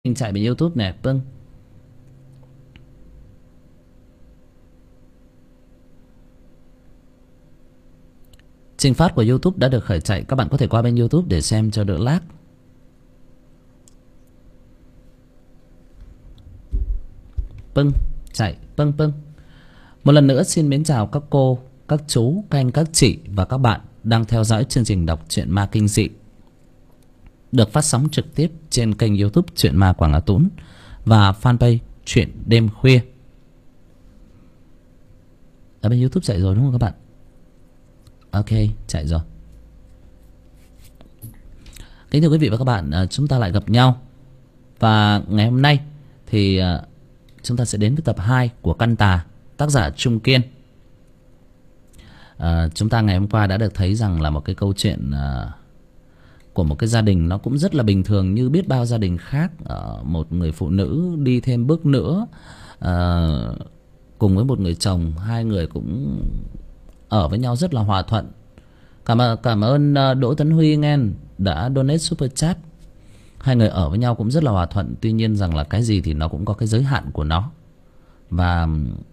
Mình chạy bên YouTube nè, vâng. Trình phát của YouTube đã được khởi chạy. Các bạn có thể qua bên YouTube để xem cho đỡ lag. Vâng, chạy, vâng. Một lần nữa xin mến chào các cô, các chú, các anh, các chị và các bạn đang theo dõi chương trình đọc truyện ma kinh dị được phát sóng trực tiếp trên kênh YouTube Truyện Ma Quảng Á Tún và fanpage Truyện Đêm Khuya. Ở bên YouTube chạy rồi đúng không các bạn? Ok, chạy rồi. Kính thưa quý vị và các bạn, chúng ta lại gặp nhau. Và ngày hôm nay thì chúng ta sẽ đến với tập 2 của Căn Tà, tác giả Trung Kiên. Chúng ta ngày hôm qua đã được thấy rằng là một cái câu chuyện của một cái gia đình nó cũng rất là bình thường như biết bao gia đình khác. Một người phụ nữ đi thêm bước nữa cùng với một người chồng, hai người cũng ở với nhau rất là hòa thuận. Cảm ơn Đỗ Tấn Huy nghe đã donate super chat. Hai người ở với nhau cũng rất là hòa thuận. Tuy nhiên rằng là cái gì thì nó cũng có cái giới hạn của nó. Và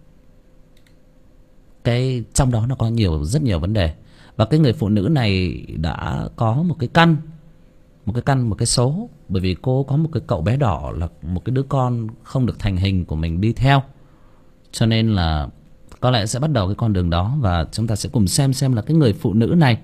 cái trong đó nó có rất nhiều vấn đề. Và cái người phụ nữ này đã có một cái số. Bởi vì cô có một cái cậu bé đỏ là một cái đứa con không được thành hình của mình đi theo. Cho nên là có lẽ sẽ bắt đầu cái con đường đó. Và chúng ta sẽ cùng xem là cái người phụ nữ này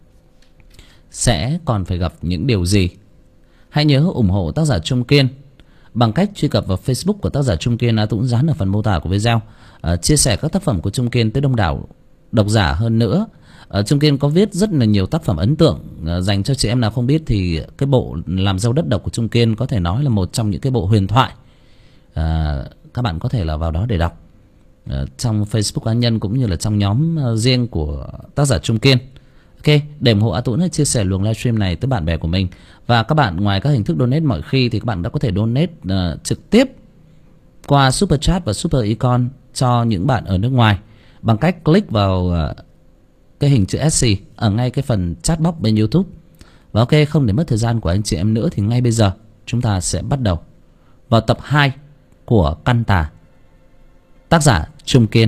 sẽ còn phải gặp những điều gì. Hãy nhớ ủng hộ tác giả Trung Kiên bằng cách truy cập vào Facebook của tác giả Trung Kiên, cũng dán ở phần mô tả của video. Chia sẻ các tác phẩm của Trung Kiên tới đông đảo độc giả hơn nữa. Trung Kiên có viết rất là nhiều tác phẩm ấn tượng. Dành cho chị em nào không biết thì cái bộ Làm Dâu Đất Độc của Trung Kiên có thể nói là một trong những cái bộ huyền thoại. Các bạn có thể là vào đó để đọc trong Facebook cá nhân cũng như là trong nhóm riêng của tác giả Trung Kiên. Ok, để ủng hộ A Tũng hãy chia sẻ luồng livestream này tới bạn bè của mình. Và các bạn ngoài các hình thức donate mọi khi thì các bạn đã có thể donate trực tiếp qua Super Chat và Super Icon cho những bạn ở nước ngoài bằng cách click vào cái hình chữ SC ở ngay cái phần chat box bên YouTube. Và ok, không để mất thời gian của anh chị em nữa thì ngay bây giờ chúng ta sẽ bắt đầu vào tập 2 của Căn Tà, tác giả Trung Kiên.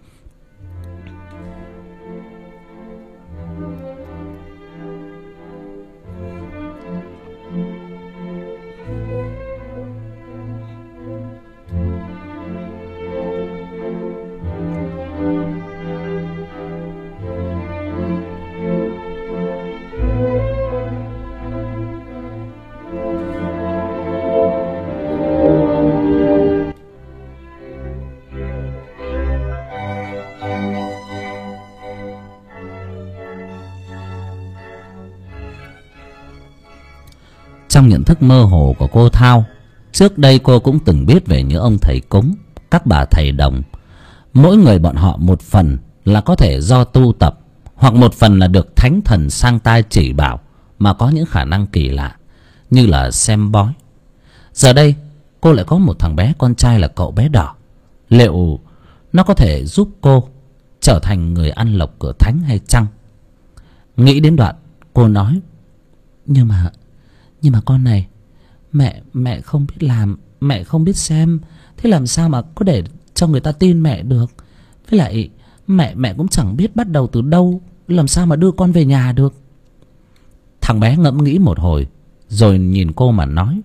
Trong nhận thức mơ hồ của cô Thao, trước đây cô cũng từng biết về những ông thầy cúng, các bà thầy đồng. Mỗi người bọn họ một phần là có thể do tu tập, hoặc một phần là được thánh thần sang tai chỉ bảo mà có những khả năng kỳ lạ, như là xem bói. Giờ đây cô lại có một thằng bé con trai là cậu bé đỏ. Liệu nó có thể giúp cô trở thành người ăn lộc cửa thánh hay chăng? Nghĩ đến đoạn cô nói: Nhưng mà con này, mẹ không biết làm, mẹ không biết xem, thế làm sao mà có để cho người ta tin mẹ được? Với lại mẹ cũng chẳng biết bắt đầu từ đâu, làm sao mà đưa con về nhà được? Thằng bé ngẫm nghĩ một hồi rồi nhìn cô mà nói: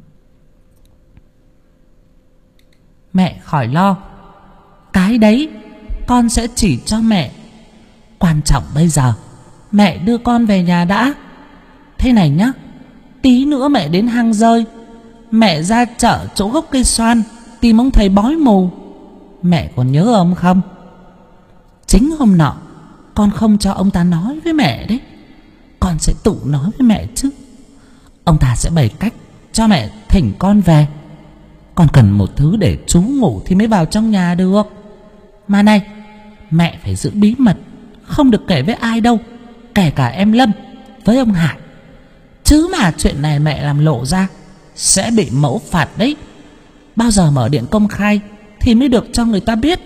Mẹ khỏi lo, cái đấy con sẽ chỉ cho mẹ. Quan trọng bây giờ mẹ đưa con về nhà đã. Thế này nhá, tí nữa mẹ đến hang rơi, mẹ ra chợ chỗ gốc cây xoan tìm ông thầy bói mù. Mẹ còn nhớ ông không? Chính hôm nọ con không cho ông ta nói với mẹ đấy, con sẽ tự nói với mẹ chứ. Ông ta sẽ bày cách cho mẹ thỉnh con về. Con cần một thứ để trú ngụ thì mới vào trong nhà được. Mà này, mẹ phải giữ bí mật, không được kể với ai đâu, kể cả em Lâm với ông Hải. Chứ mà chuyện này mẹ làm lộ ra sẽ bị mẫu phạt đấy. Bao giờ mở điện công khai thì mới được cho người ta biết.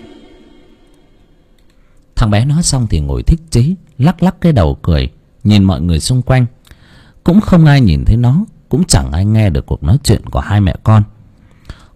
Thằng bé nói xong thì ngồi thích chí, lắc lắc cái đầu cười, nhìn mọi người xung quanh. Cũng không ai nhìn thấy nó, cũng chẳng ai nghe được cuộc nói chuyện của hai mẹ con.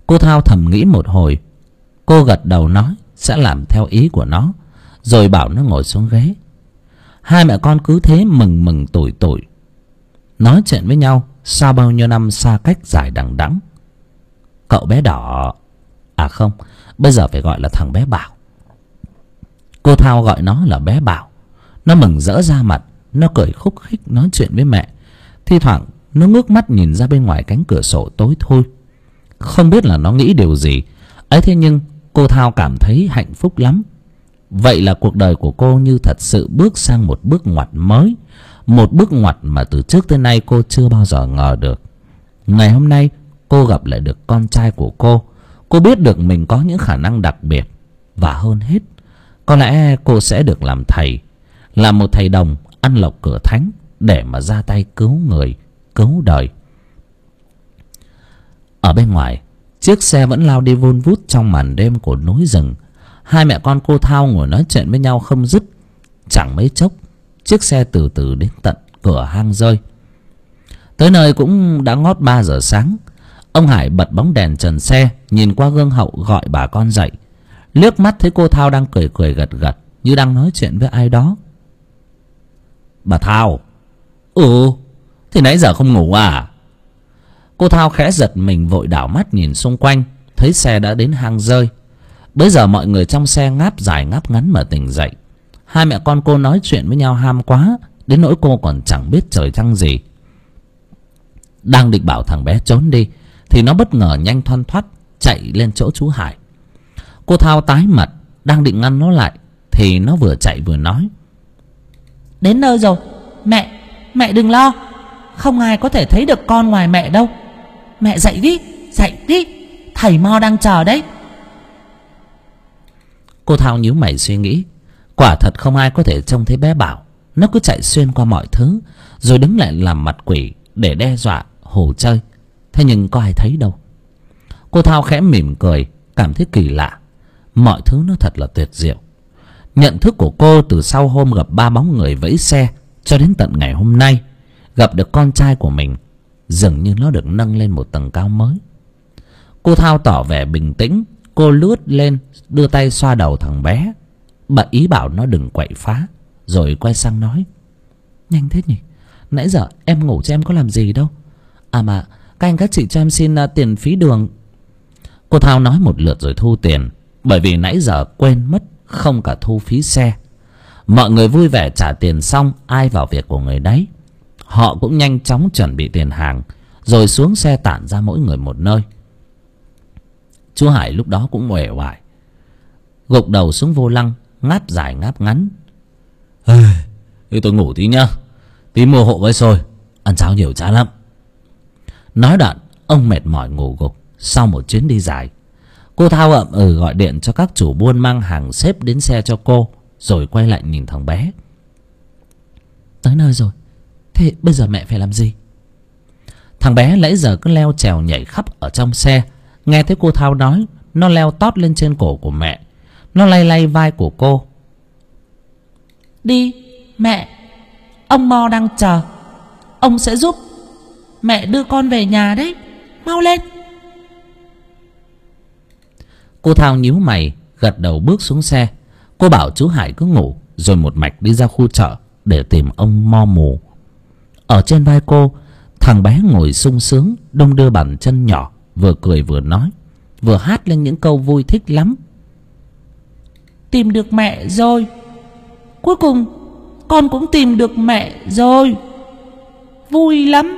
Cô Thao thầm nghĩ một hồi. Cô gật đầu nói sẽ làm theo ý của nó, rồi bảo nó ngồi xuống ghế. Hai mẹ con cứ thế mừng mừng tủi tủi nói chuyện với nhau sau bao nhiêu năm xa cách dài đằng đẵng. Cậu bé đỏ, à không, bây giờ phải gọi là thằng bé Bảo. Cô Thao gọi nó là bé Bảo. Nó mừng rỡ ra mặt, nó cười khúc khích nói chuyện với mẹ. Thi thoảng nó ngước mắt nhìn ra bên ngoài cánh cửa sổ tối thui. Không biết là nó nghĩ điều gì ấy, thế nhưng cô Thao cảm thấy hạnh phúc lắm. Vậy là cuộc đời của cô như thật sự bước sang một bước ngoặt mới, một bước ngoặt mà từ trước tới nay cô chưa bao giờ ngờ được. Ngày hôm nay cô gặp lại được con trai của cô biết được mình có những khả năng đặc biệt. Và hơn hết, có lẽ cô sẽ được làm thầy, làm một thầy đồng ăn lộc cửa thánh, để mà ra tay cứu người, cứu đời. Ở bên ngoài, chiếc xe vẫn lao đi vun vút trong màn đêm của núi rừng. Hai mẹ con cô Thao ngồi nói chuyện với nhau không dứt. Chẳng mấy chốc, chiếc xe từ từ đến tận cửa hang rơi. Tới nơi cũng đã ngót 3 giờ sáng. Ông Hải bật bóng đèn trần xe, nhìn qua gương hậu gọi bà con dậy. Liếc mắt thấy cô Thao đang cười cười gật gật, như đang nói chuyện với ai đó. Bà Thao. Thì nãy giờ không ngủ à? Cô Thao khẽ giật mình, vội đảo mắt nhìn xung quanh, thấy xe đã đến hang rơi. Bây giờ mọi người trong xe ngáp dài ngáp ngắn mà tỉnh dậy. Hai mẹ con cô nói chuyện với nhau ham quá, đến nỗi cô còn chẳng biết trời trăng gì. Đang định bảo thằng bé trốn đi, thì nó bất ngờ nhanh thoăn thoắt chạy lên chỗ chú Hải. Cô Thao tái mặt, đang định ngăn nó lại, thì nó vừa chạy vừa nói: Đến nơi rồi, mẹ đừng lo. Không ai có thể thấy được con ngoài mẹ đâu. Mẹ dậy đi, thầy Mo đang chờ đấy. Cô Thao nhíu mày suy nghĩ. Quả thật không ai có thể trông thấy bé Bảo. Nó cứ chạy xuyên qua mọi thứ, rồi đứng lại làm mặt quỷ để đe dọa hồ chơi. Thế nhưng có ai thấy đâu. Cô Thao khẽ mỉm cười, cảm thấy kỳ lạ. Mọi thứ nó thật là tuyệt diệu. Nhận thức của cô từ sau hôm gặp 3 bóng người vẫy xe cho đến tận ngày hôm nay gặp được con trai của mình, dường như nó được nâng lên một tầng cao mới. Cô Thao tỏ vẻ bình tĩnh. Cô lướt lên đưa tay xoa đầu thằng bé, bà ý bảo nó đừng quậy phá, rồi quay sang nói: Nhanh thế nhỉ, nãy giờ em ngủ cho em có làm gì đâu. À mà các anh các chị cho em xin tiền phí đường. Cô Thao nói một lượt rồi thu tiền, bởi vì nãy giờ quên mất không cả thu phí xe. Mọi người vui vẻ trả tiền xong, ai vào việc của người đấy. Họ cũng nhanh chóng chuẩn bị tiền hàng, rồi xuống xe tản ra mỗi người một nơi. Chú Hải lúc đó cũng uể oải, gục đầu xuống vô lăng, ngáp dài ngáp ngắn. Tôi ngủ tí nhá, tí mua hộ với xôi, ăn cháo nhiều chán lắm. Nói đoạn ông mệt mỏi ngủ gục sau một chuyến đi dài. Cô Thao ậm ừ gọi điện cho các chủ buôn mang hàng xếp đến xe cho cô, rồi quay lại nhìn thằng bé. Tới nơi rồi, thế bây giờ mẹ phải làm gì? Thằng bé nãy giờ cứ leo trèo nhảy khắp ở trong xe. Nghe thấy cô Thao nói, nó leo tót lên trên cổ của mẹ. Nó lay lay vai của cô. Đi mẹ, ông Mo đang chờ. Ông sẽ giúp mẹ đưa con về nhà đấy. Mau lên. Cô Thao nhíu mày, gật đầu bước xuống xe. Cô bảo chú Hải cứ ngủ, rồi một mạch đi ra khu chợ để tìm ông Mo mù. Ở trên vai cô, thằng bé ngồi sung sướng đong đưa bàn chân nhỏ, vừa cười vừa nói, vừa hát lên những câu vui thích lắm. Tìm được mẹ rồi, cuối cùng con cũng tìm được mẹ rồi, vui lắm.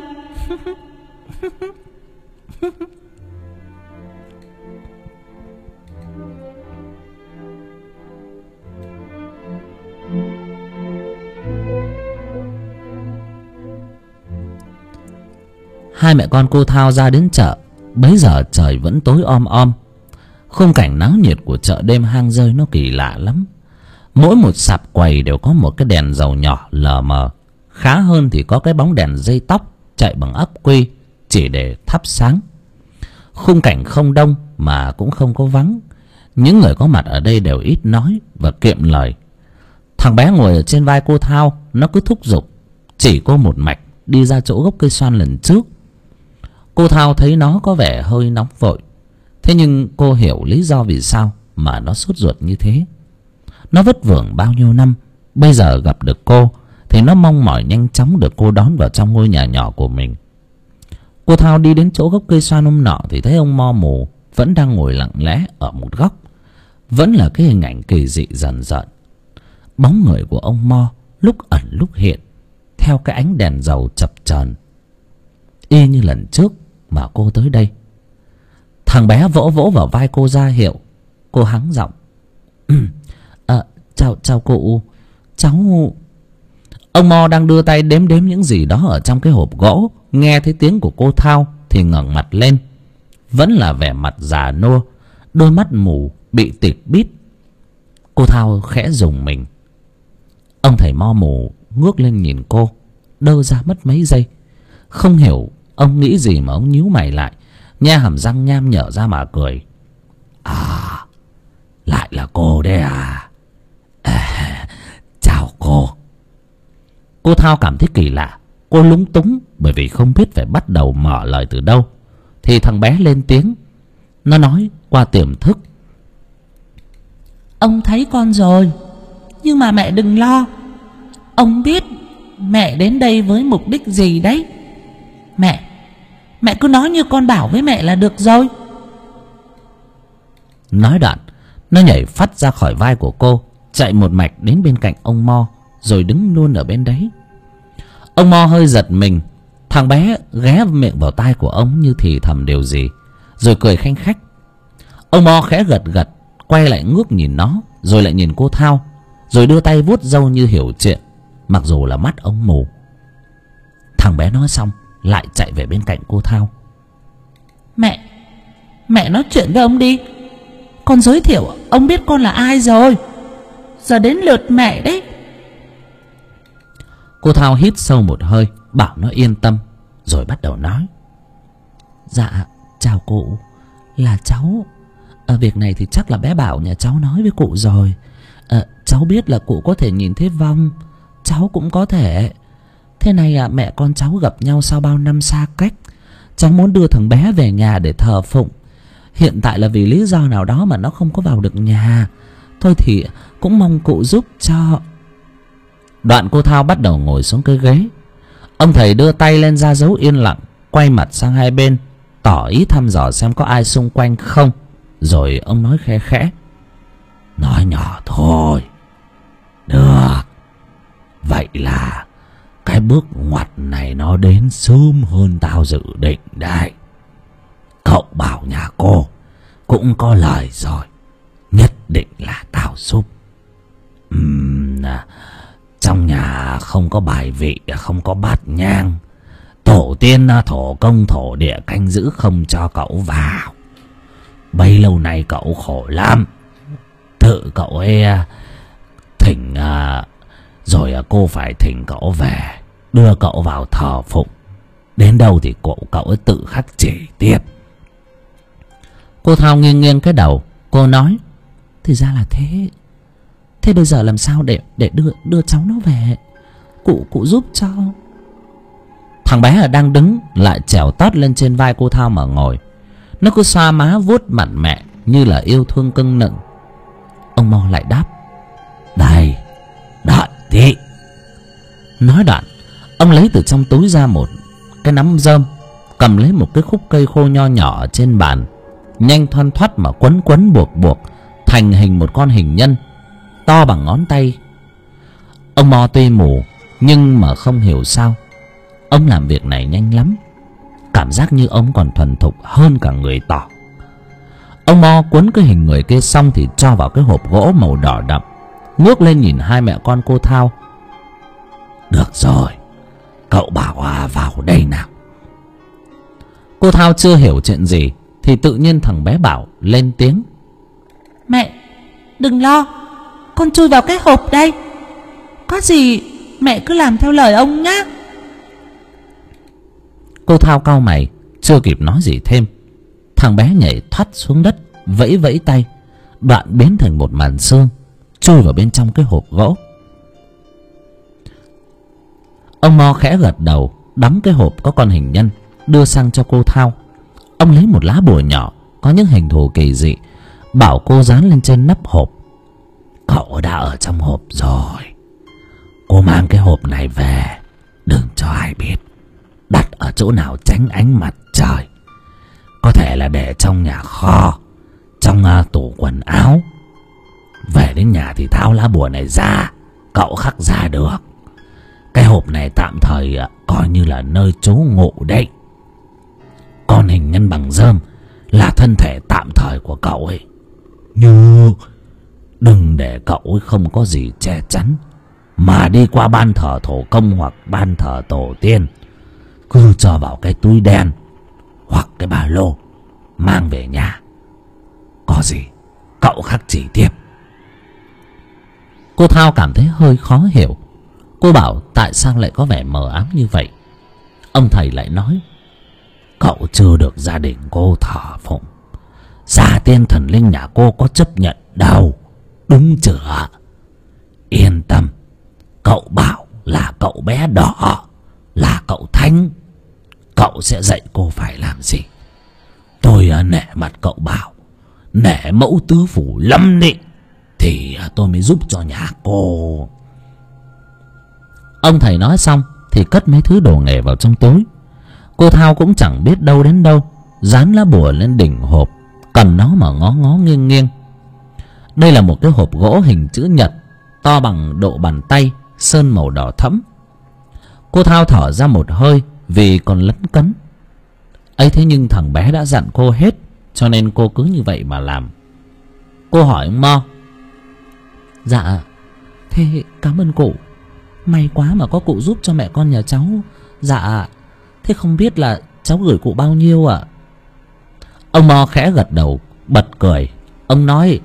Hai mẹ con cô Thao ra đến chợ. Bấy giờ trời vẫn tối om om. Khung cảnh náo nhiệt của chợ đêm hang rơi nó kỳ lạ lắm. Mỗi một sạp quầy đều có một cái đèn dầu nhỏ lờ mờ. Khá hơn thì có cái bóng đèn dây tóc chạy bằng ắc quy, chỉ để thắp sáng. Khung cảnh không đông mà cũng không có vắng. Những người có mặt ở đây đều ít nói và kiệm lời. Thằng bé ngồi ở trên vai cô Thao, nó cứ thúc giục chỉ cô một mạch đi ra chỗ gốc cây xoan lần trước. Cô Thao thấy nó có vẻ hơi nóng vội Thế nhưng cô hiểu lý do vì sao mà nó sốt ruột như thế. Nó vất vưởng bao nhiêu năm, bây giờ gặp được cô thì nó mong mỏi nhanh chóng được cô đón vào trong ngôi nhà nhỏ của mình. Cô Thao đi đến chỗ gốc cây xoan hôm nọ thì thấy ông Mo mù vẫn đang ngồi lặng lẽ ở một góc. Vẫn là cái hình ảnh kỳ dị dần dần. Bóng người của ông Mo lúc ẩn lúc hiện theo cái ánh đèn dầu chập chờn, y như lần trước mà cô tới đây. Thằng bé vỗ vỗ vào vai cô ra hiệu. Cô hắng giọng: chào cụ. Cháu... Ông Mo đang đưa tay đếm đếm những gì đó ở trong cái hộp gỗ. Nghe thấy tiếng của cô Thao thì ngẩng mặt lên. Vẫn là vẻ mặt già nua, đôi mắt mù bị tịt bít. Cô Thao khẽ rùng mình. Ông thầy Mo mù ngước lên nhìn cô, đơ ra mất mấy giây. Không hiểu ông nghĩ gì mà ông nhíu mày lại, nhe hàm răng nham nhở ra mà cười. Lại là cô đấy à? Chào cô. Cô Thao cảm thấy kỳ lạ. Cô lúng túng bởi vì không biết phải bắt đầu mở lời từ đâu. Thì thằng bé lên tiếng. Nó nói qua tiềm thức: Ông thấy con rồi, nhưng mà mẹ đừng lo. Ông biết mẹ đến đây với mục đích gì đấy. Mẹ cứ nói như con bảo với mẹ là được rồi. Nói đoạn, nó nhảy phắt ra khỏi vai của cô, chạy một mạch đến bên cạnh ông Mo, rồi đứng luôn ở bên đấy. Ông Mo hơi giật mình. Thằng bé ghé miệng vào tai của ông như thì thầm điều gì, rồi cười khanh khách. Ông Mo khẽ gật gật, quay lại ngước nhìn nó, rồi lại nhìn cô Thao, rồi đưa tay vuốt râu như hiểu chuyện, mặc dù là mắt ông mù. Thằng bé nói xong lại chạy về bên cạnh cô Thao. Mẹ nói chuyện với ông đi. Con giới thiệu ông biết con là ai rồi. Giờ đến lượt mẹ đấy. Cô Thao hít sâu một hơi, bảo nó yên tâm, rồi bắt đầu nói: Dạ chào cụ, là cháu. Việc này thì chắc là bé Bảo nhà cháu nói với cụ rồi. Cháu biết là cụ có thể nhìn thấy vong, cháu cũng có thể. Thế này mẹ con cháu gặp nhau sau bao năm xa cách. Cháu muốn đưa thằng bé về nhà để thờ phụng. Hiện tại là vì lý do nào đó mà nó không có vào được nhà. Thôi thì cũng mong cụ giúp cho. Đoạn cô Thao bắt đầu ngồi xuống cái ghế. Ông thầy đưa tay lên ra dấu yên lặng, quay mặt sang hai bên, tỏ ý thăm dò xem có ai xung quanh không. Rồi ông nói khẽ khẽ: Nói nhỏ thôi. Được. Vậy là cái bước ngoặt này nó đến sớm hơn tao dự định đấy. Cậu bảo nhà cô cũng có lời rồi, nhất định là tao giúp. Trong nhà không có bài vị, không có bát nhang. Tổ tiên thổ công thổ địa canh giữ không cho cậu vào. Bấy lâu nay cậu khổ lắm. Tự cậu ấy thỉnh, rồi cô phải thỉnh cậu về, đưa cậu vào thờ phụng. Đến đâu thì cậu ấy tự khắc chỉ tiếp. Cô Thao nghiêng nghiêng cái đầu. Cô nói: Thì ra là thế. Thế bây giờ làm sao để đưa cháu nó về? Cụ giúp cho. Thằng bé đang đứng lại trèo tót lên trên vai cô Thao mà ngồi. Nó cứ xoa má vuốt mặt mẹ như là yêu thương cưng nựng. Ông Mo lại đáp: Đây, đợi tí. Nói đoạn, ông lấy từ trong túi ra một cái nắm rơm, cầm lấy một cái khúc cây khô nho nhỏ ở trên bàn, nhanh thoăn thoắt mà quấn quấn buộc buộc thành hình một con hình nhân to bằng ngón tay. Ông Mo tuy mù nhưng mà không hiểu sao ông làm việc này nhanh lắm. Cảm giác như ông còn thuần thục hơn cả người tỏ. Ông Mo quấn cái hình người kia xong thì cho vào cái hộp gỗ màu đỏ đậm, ngước lên nhìn hai mẹ con cô Thao: Được rồi, cậu bảo vào đây nào. Cô Thao chưa hiểu chuyện gì thì tự nhiên thằng bé Bảo lên tiếng: Mẹ đừng lo, con chui vào cái hộp đây. Có gì mẹ cứ làm theo lời ông nhá. Cô Thao cau mày, chưa kịp nói gì thêm, thằng bé nhảy thoắt xuống đất, vẫy vẫy tay, đoạn biến thành một màn xương, chui vào bên trong cái hộp gỗ. Ông Mo khẽ gật đầu, đóng cái hộp có con hình nhân, đưa sang cho cô Thao. Ông lấy một lá bùa nhỏ có những hình thù kỳ dị, bảo cô dán lên trên nắp hộp. Cậu đã ở trong hộp rồi. Cô mang cái hộp này về, đừng cho ai biết. Đặt ở chỗ nào tránh ánh mặt trời. Có thể là để trong nhà kho, trong tủ quần áo. Về đến nhà thì tháo lá bùa này ra, cậu khắc ra được. Cái hộp này tạm thời coi như là nơi trú ngụ đấy. Con hình nhân bằng rơm là thân thể tạm thời của cậu ấy. Nhưng đừng để cậu ấy không có gì che chắn mà đi qua ban thờ thổ công hoặc ban thờ tổ tiên. Cứ cho vào cái túi đen hoặc cái ba lô, mang về nhà. Có gì cậu khắc chỉ tiếp. Cô Thao cảm thấy hơi khó hiểu. Cô bảo tại sao lại có vẻ mờ ám như vậy. Ông thầy lại nói: cậu chưa được gia đình cô thờ phụng, gia tiên thần linh nhà cô có chấp nhận đâu, đúng chưa? Yên tâm, cậu bảo là cậu bé đỏ, là cậu Thanh. Cậu sẽ dạy cô phải làm gì. Tôi nể mặt cậu bảo, nể mẫu tứ phủ lâm định, thì tôi mới giúp cho nhà cô. Ông thầy nói xong thì cất mấy thứ đồ nghề vào trong túi. Cô Thao cũng chẳng biết đâu đến đâu, dán lá bùa lên đỉnh hộp, cầm nó mà ngó ngó nghiêng nghiêng. Đây là một cái hộp gỗ hình chữ nhật, to bằng độ bàn tay, sơn màu đỏ thẫm. Cô Thao thở ra một hơi vì còn lấn cấn. Ấy thế nhưng thằng bé đã dặn cô hết, cho nên cô cứ như vậy mà làm. Cô hỏi ông Mo: dạ, thế cảm ơn cụ. May quá mà có cụ giúp cho mẹ con nhà cháu. Dạ, thế không biết là cháu gửi cụ bao nhiêu ạ? Ông Mo khẽ gật đầu, bật cười. Ông nói: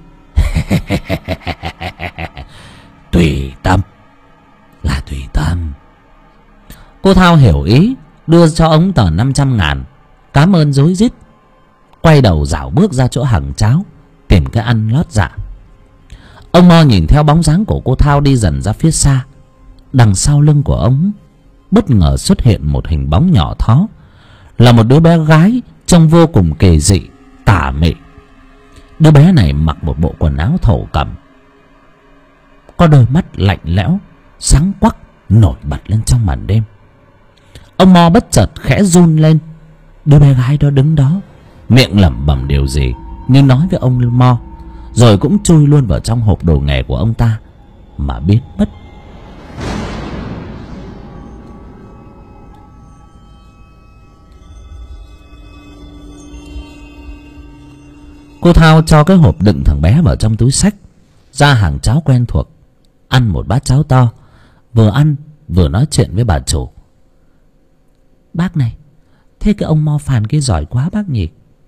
tùy tâm, là tùy tâm. Cô Thao hiểu ý, đưa cho ông tờ 500.000, cảm ơn rối rít, quay đầu dạo bước ra chỗ hàng cháo, tìm cái ăn lót dạ. Ông Mo nhìn theo bóng dáng của cô Thao đi dần ra phía xa. Đằng sau lưng của ông bất ngờ xuất hiện một hình bóng nhỏ thó, là một đứa bé gái trông vô cùng kỳ dị, tà mị. Đứa bé này mặc một bộ quần áo thổ cẩm, có đôi mắt lạnh lẽo, sáng quắc, nổi bật lên trong màn đêm. Ông Mo bất chợt khẽ run lên. Đứa bé gái đó đứng đó, miệng lẩm bẩm điều gì nhưng nói với ông Mo, rồi cũng chui luôn vào trong hộp đồ nghề của ông ta mà biến mất. Cô Thao cho cái hộp đựng thằng bé vào trong túi xách, ra hàng cháo quen thuộc, ăn một bát cháo to, vừa ăn vừa nói chuyện với bà chủ. Bác này, thế cái ông Mo Phàn kia giỏi quá bác nhỉ?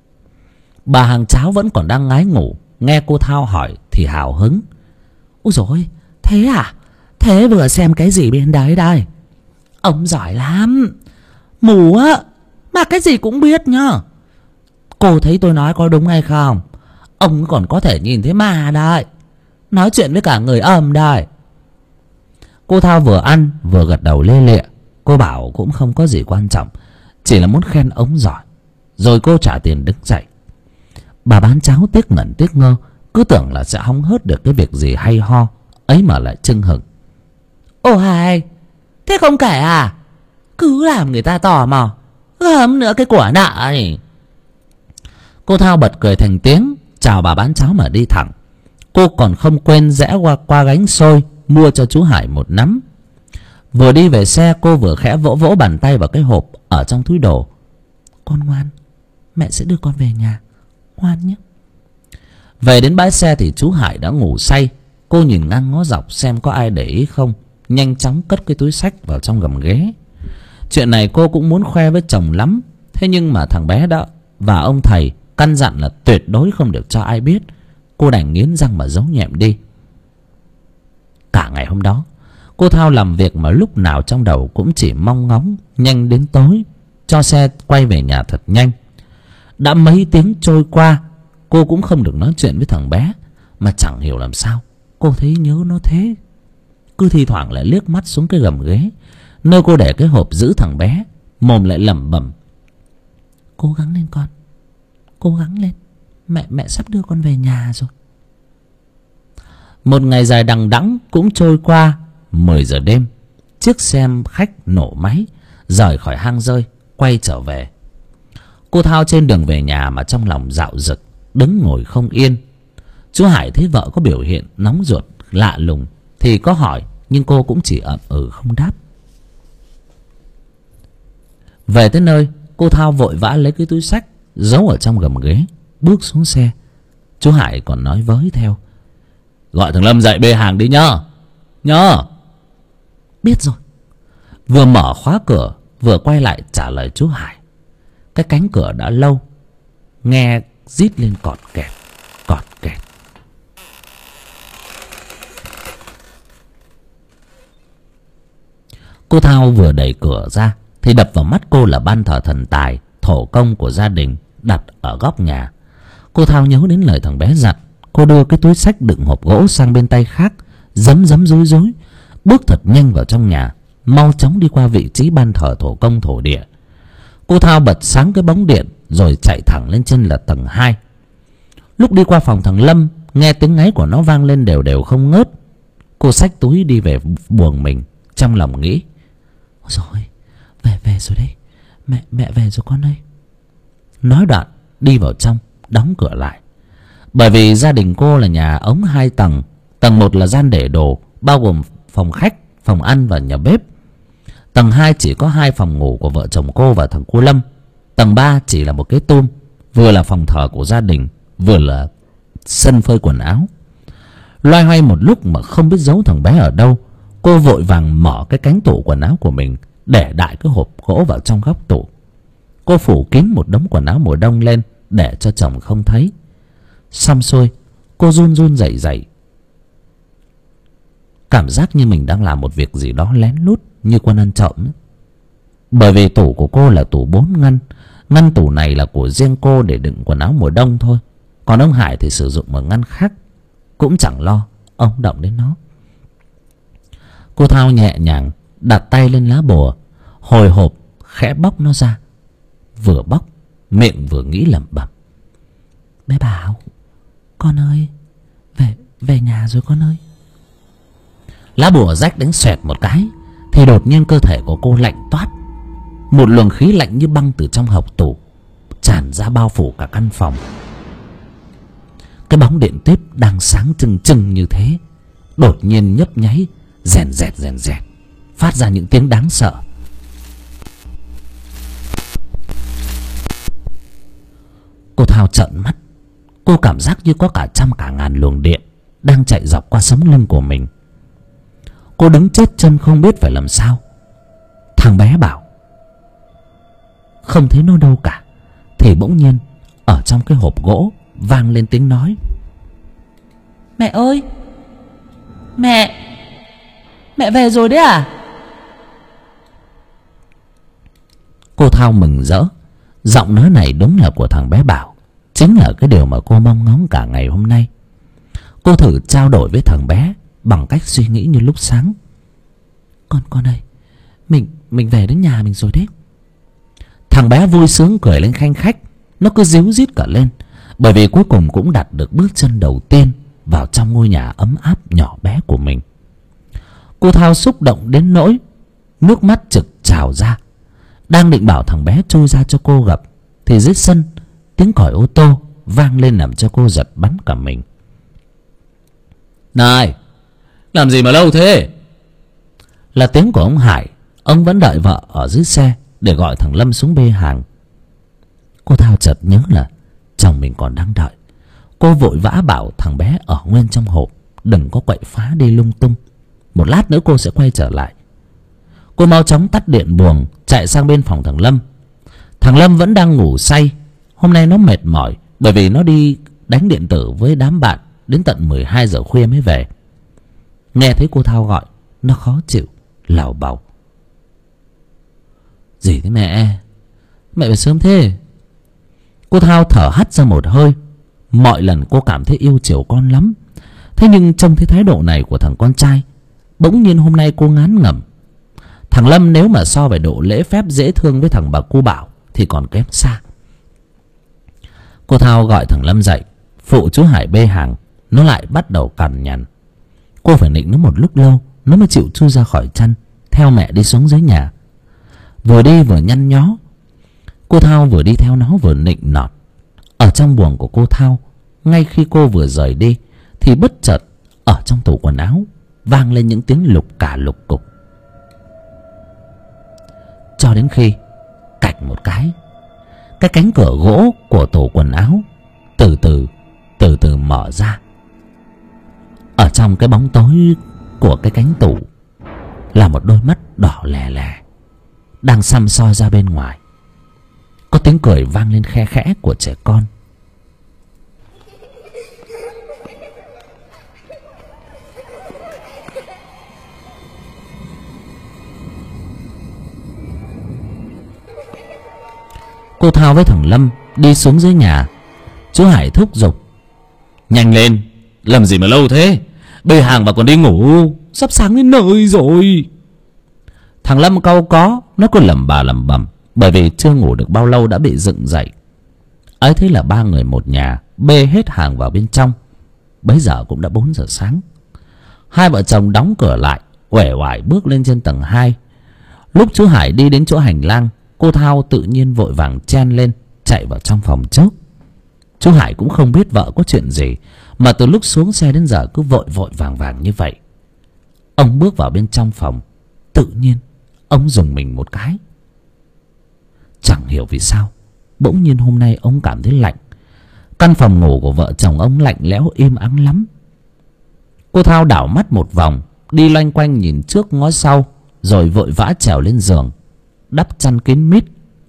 Bà hàng cháo vẫn còn đang ngái ngủ, nghe cô Thao hỏi thì hào hứng. Ôi dồi ôi, thế à? Thế vừa xem cái gì bên đấy đây? Ông giỏi lắm, mù á, mà cái gì cũng biết nhá. Cô thấy tôi nói có đúng hay không? Ông còn có thể nhìn thấy ma đây, nói chuyện với cả người âm đây. Cô Thao vừa ăn vừa gật đầu lê lịa. Cô bảo cũng không có gì quan trọng, chỉ là muốn khen ông giỏi. Rồi cô trả tiền đứng dậy. Bà bán cháo tiếc ngẩn tiếc ngơ, cứ tưởng là sẽ hóng hớt được cái việc gì hay ho, ấy mà lại chưng hửng. Ồ hay, thế không kể à? Cứ làm người ta tò mò, gớm nữa cái quả nợ ấy. Cô Thao bật cười thành tiếng, chào bà bán cháo mà đi thẳng. Cô còn không quên rẽ qua gánh xôi, mua cho chú Hải một nắm. Vừa đi về xe, cô vừa khẽ vỗ vỗ bàn tay vào cái hộp ở trong túi đồ. Con ngoan, mẹ sẽ đưa con về nhà, ngoan nhé. Về đến bãi xe thì chú Hải đã ngủ say. Cô nhìn ngang ngó dọc xem có ai để ý không, nhanh chóng cất cái túi xách vào trong gầm ghế. Chuyện này cô cũng muốn khoe với chồng lắm, thế nhưng mà thằng bé đã và ông thầy căn dặn là tuyệt đối không được cho ai biết. Cô đành nghiến răng mà giấu nhẹm đi. Cả ngày hôm đó cô Thao làm việc mà lúc nào trong đầu cũng chỉ mong ngóng nhanh đến tối, cho xe quay về nhà thật nhanh. Đã mấy tiếng trôi qua, cô cũng không được nói chuyện với thằng bé. Mà chẳng hiểu làm sao cô thấy nhớ nó thế. Cứ thi thoảng lại liếc mắt xuống cái gầm ghế nơi cô để cái hộp giữ thằng bé, mồm lại lẩm bẩm: Cố gắng lên con, cố gắng lên. Mẹ sắp đưa con về nhà rồi. Một ngày dài đằng đẵng cũng trôi qua. 10 giờ đêm, chiếc xe khách nổ máy rời khỏi hang rơi, quay trở về. Cô Thao trên đường về nhà mà trong lòng dạo dực, đứng ngồi không yên. Chú Hải thấy vợ có biểu hiện nóng ruột lạ lùng thì có hỏi, nhưng cô cũng chỉ ậm ừ không đáp. Về tới nơi, cô Thao vội vã lấy cái túi xách giấu ở trong gầm ghế, bước xuống xe. Chú Hải còn nói với theo: gọi thằng Lâm dậy bê hàng đi nhá. Nhá. Biết rồi. Vừa mở khóa cửa vừa quay lại trả lời chú Hải. Cái cánh cửa đã lâu nghe rít lên cọt kẹt, cọt kẹt. Cô Thao vừa đẩy cửa ra thì đập vào mắt cô là ban thờ thần tài thổ công của gia đình đặt ở góc nhà. Cô Thao nhớ đến lời thằng bé dặn. Cô đưa cái túi xách đựng hộp gỗ sang bên tay khác, rối rối, bước thật nhanh vào trong nhà, mau chóng đi qua vị trí ban thờ thổ công thổ địa. Cô Thao bật sáng cái bóng điện rồi chạy thẳng lên trên là tầng 2. Lúc đi qua phòng thằng Lâm, nghe tiếng ngáy của nó vang lên đều đều không ngớt. Cô xách túi đi về buồng mình, trong lòng nghĩ: ôi rồi, về rồi đấy. Mẹ về rồi con ơi. Nói đoạn đi vào trong, đóng cửa lại. Bởi vì gia đình cô là nhà ống 2 tầng. Tầng 1 là gian để đồ, bao gồm phòng khách, phòng ăn và nhà bếp. Tầng 2 chỉ có 2 phòng ngủ của vợ chồng cô và thằng cô Lâm. Tầng 3 chỉ là một cái tum, vừa là phòng thờ của gia đình, vừa là sân phơi quần áo. Loay hoay một lúc mà không biết giấu thằng bé ở đâu, cô vội vàng mở cái cánh tủ quần áo của mình, để đại cái hộp gỗ vào trong góc tủ. Cô phủ kín một đống quần áo mùa đông lên để cho chồng không thấy. Xong xuôi, cô run run rẩy rẩy, cảm giác như mình đang làm một việc gì đó lén lút như quân ăn trộm. Bởi vì tủ của cô là tủ 4 ngăn. Ngăn tủ này là của riêng cô để đựng quần áo mùa đông thôi. Còn ông Hải thì sử dụng một ngăn khác, cũng chẳng lo ông động đến nó. Cô Thao nhẹ nhàng đặt tay lên lá bùa, hồi hộp khẽ bóc nó ra. Vừa bóc, miệng vừa nghĩ lẩm bẩm: bé Bảo, con ơi, về nhà rồi con ơi. Lá bùa rách đánh xoẹt một cái thì đột nhiên cơ thể của cô lạnh toát. Một luồng khí lạnh như băng từ trong hộc tủ tràn ra bao phủ cả căn phòng. Cái bóng điện tiếp đang sáng trưng trưng như thế đột nhiên nhấp nháy, rèn rẹt phát ra những tiếng đáng sợ. Cô Thao trợn mắt. Cô cảm giác như có cả trăm cả ngàn luồng điện đang chạy dọc qua sống lưng của mình. Cô đứng chết chân không biết phải làm sao. Thằng bé bảo không thấy nó đâu cả, thì bỗng nhiên ở trong cái hộp gỗ vang lên tiếng nói: mẹ ơi, mẹ về rồi đấy à? Cô Thao mừng rỡ. Giọng nói này đúng là của thằng bé Bảo, chính là cái điều mà cô mong ngóng cả ngày hôm nay. Cô thử trao đổi với thằng bé bằng cách suy nghĩ như lúc sáng: Con ơi, mình về đến nhà mình rồi đấy. Thằng bé vui sướng cười lên khanh khách. Nó cứ ríu rít cả lên, bởi vì cuối cùng cũng đặt được bước chân đầu tiên vào trong ngôi nhà ấm áp nhỏ bé của mình. Cô Thao xúc động đến nỗi nước mắt trực trào ra. Đang định bảo thằng bé trôi ra cho cô gặp thì dưới sân tiếng còi ô tô vang lên làm cho cô giật bắn cả mình. Này, làm gì mà lâu thế? Là tiếng của ông Hải. Ông vẫn đợi vợ ở dưới xe để gọi thằng Lâm xuống bê hàng. Cô Thao chợt nhớ là chồng mình còn đang đợi. Cô vội vã bảo thằng bé ở nguyên trong hộp, đừng có quậy phá đi lung tung. Một lát nữa cô sẽ quay trở lại. Cô mau chóng tắt điện buồng, chạy sang bên phòng thằng Lâm. Thằng Lâm vẫn đang ngủ say. Hôm nay nó mệt mỏi bởi vì nó đi đánh điện tử với đám bạn đến tận 12 giờ khuya mới về. Nghe thấy cô Thao gọi, nó khó chịu, lảo bảo: gì thế mẹ? Mẹ về sớm thế? Cô Thao thở hắt ra một hơi. Mọi lần cô cảm thấy yêu chiều con lắm, thế nhưng trông thấy thái độ này của thằng con trai, bỗng nhiên hôm nay cô ngán ngẩm. Thằng Lâm nếu mà so về độ lễ phép dễ thương với thằng bà cô Bảo thì còn kém xa. Cô Thao gọi thằng Lâm dậy, phụ chú Hải bê hàng. Nó lại bắt đầu cằn nhằn. Cô phải nịnh nó một lúc lâu nó mới chịu chui ra khỏi chăn, theo mẹ đi xuống dưới nhà. Vừa đi vừa nhăn nhó. Cô Thao vừa đi theo nó vừa nịnh nọt. Ở trong buồng của cô Thao, ngay khi cô vừa rời đi thì bất chợt ở trong tủ quần áo vang lên những tiếng lục cả lục cục. Cho đến khi cạch một cái cánh cửa gỗ của tủ quần áo từ từ mở ra. Ở trong cái bóng tối của cái cánh tủ là một đôi mắt đỏ lè lè đang săm soi ra bên ngoài. Có tiếng cười vang lên khe khẽ của trẻ con. Cô Thao với thằng Lâm đi xuống dưới nhà. Chú Hải thúc giục: nhanh lên, làm gì mà lâu thế, bê hàng và còn đi ngủ, sắp sáng đến nơi rồi. Thằng Lâm cau có, nó cứ lẩm bẩm bởi vì chưa ngủ được bao lâu đã bị dựng dậy. Ấy thế là ba người một nhà bê hết hàng vào bên trong. Bấy giờ cũng đã 4 giờ sáng. Hai vợ chồng đóng cửa lại, uể oải bước lên trên tầng 2. Lúc chú Hải đi đến chỗ hành lang, cô Thao tự nhiên vội vàng chen lên chạy vào trong phòng trước. Chú Hải cũng không biết vợ có chuyện gì mà từ lúc xuống xe đến giờ cứ vội vội vàng như vậy. Ông bước vào bên trong phòng, tự nhiên ông rùng mình một cái. Chẳng hiểu vì sao bỗng nhiên hôm nay ông cảm thấy lạnh. Căn phòng ngủ của vợ chồng ông lạnh lẽo im ắng lắm. Cô Thao đảo mắt một vòng, đi loanh quanh nhìn trước ngó sau, rồi vội vã trèo lên giường đắp chăn kín mít.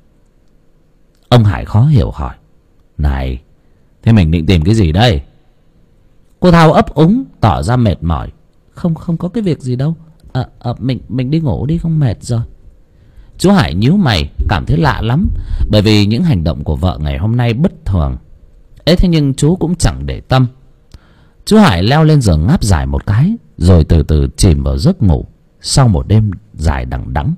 Ông Hải khó hiểu hỏi: này, thế mình định tìm cái gì đây? Cô Thao ấp úng tỏ ra mệt mỏi: Không có cái việc gì đâu. Mình đi ngủ đi, không mệt rồi. Chú Hải nhíu mày cảm thấy lạ lắm, bởi vì những hành động của vợ ngày hôm nay bất thường. Ấy thế nhưng chú cũng chẳng để tâm. Chú Hải leo lên giường ngáp dài một cái, rồi từ từ chìm vào giấc ngủ sau một đêm dài đằng đẵng.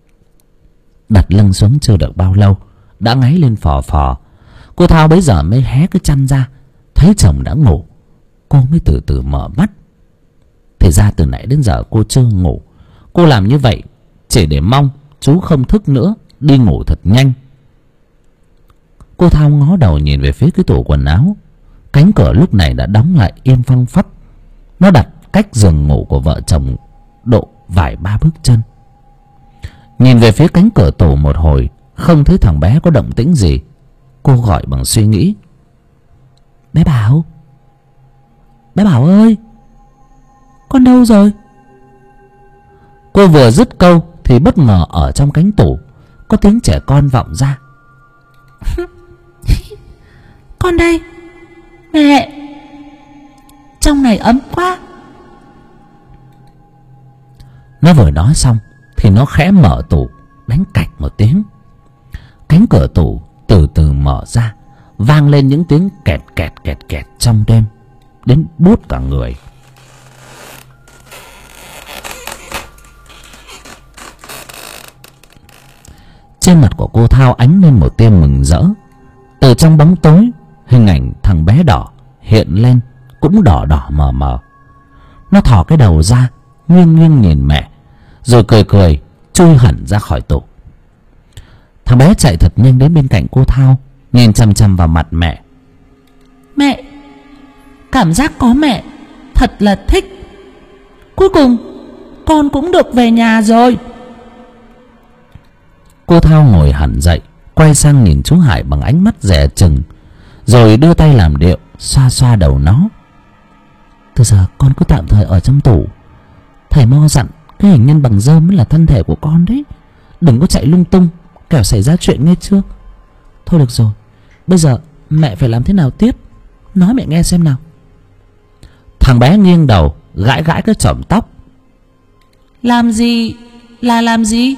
Đặt lưng xuống chưa được bao lâu đã ngáy lên phò phò. Cô Thao bấy giờ mới hé cái chăn ra, thấy chồng đã ngủ. Cô mới từ từ mở mắt. Thì ra từ nãy đến giờ cô chưa ngủ. Cô làm như vậy chỉ để mong chú không thức nữa, đi ngủ thật nhanh. Cô Thao ngó đầu nhìn về phía cái tủ quần áo. Cánh cửa lúc này đã đóng lại im phăng phắc. Nó đặt cách giường ngủ của vợ chồng độ vài ba bước chân. Nhìn về phía cánh cửa tủ một hồi, không thấy thằng bé có động tĩnh gì. Cô gọi bằng suy nghĩ: bé Bảo, bé Bảo ơi, con đâu rồi? Cô vừa dứt câu thì bất ngờ ở trong cánh tủ có tiếng trẻ con vọng ra: con đây mẹ, trong này ấm quá. Nó vừa nói xong thì nó khẽ mở tủ, đánh cạch một tiếng. Cánh cửa tủ từ từ mở ra, vang lên những tiếng kẹt kẹt trong đêm, đến buốt cả người. Trên mặt của cô Thao ánh lên một tia mừng rỡ. Từ trong bóng tối, hình ảnh thằng bé đỏ hiện lên, cũng đỏ đỏ mờ mờ. Nó thò cái đầu ra, nghiêng nhìn mẹ, rồi cười chui hẳn ra khỏi tủ. Thằng bé chạy thật nhanh đến bên cạnh cô Thao, nhìn chằm chằm vào mặt mẹ. Mẹ, cảm giác có mẹ thật là thích. Cuối cùng con cũng được về nhà rồi. Cô Thao ngồi hẳn dậy, quay sang nhìn chú Hải bằng ánh mắt dè chừng, rồi đưa tay làm điệu xoa xoa đầu nó. Từ giờ con cứ tạm thời ở trong tủ. Thầy Mo dặn cái hình nhân bằng rơm mới là thân thể của con đấy. Đừng có chạy lung tung, kẻo xảy ra chuyện nghe chưa? Thôi được rồi, bây giờ mẹ phải làm thế nào tiếp? Nói mẹ nghe xem nào. Thằng bé nghiêng đầu gãi cái chòm tóc. Làm gì là làm gì?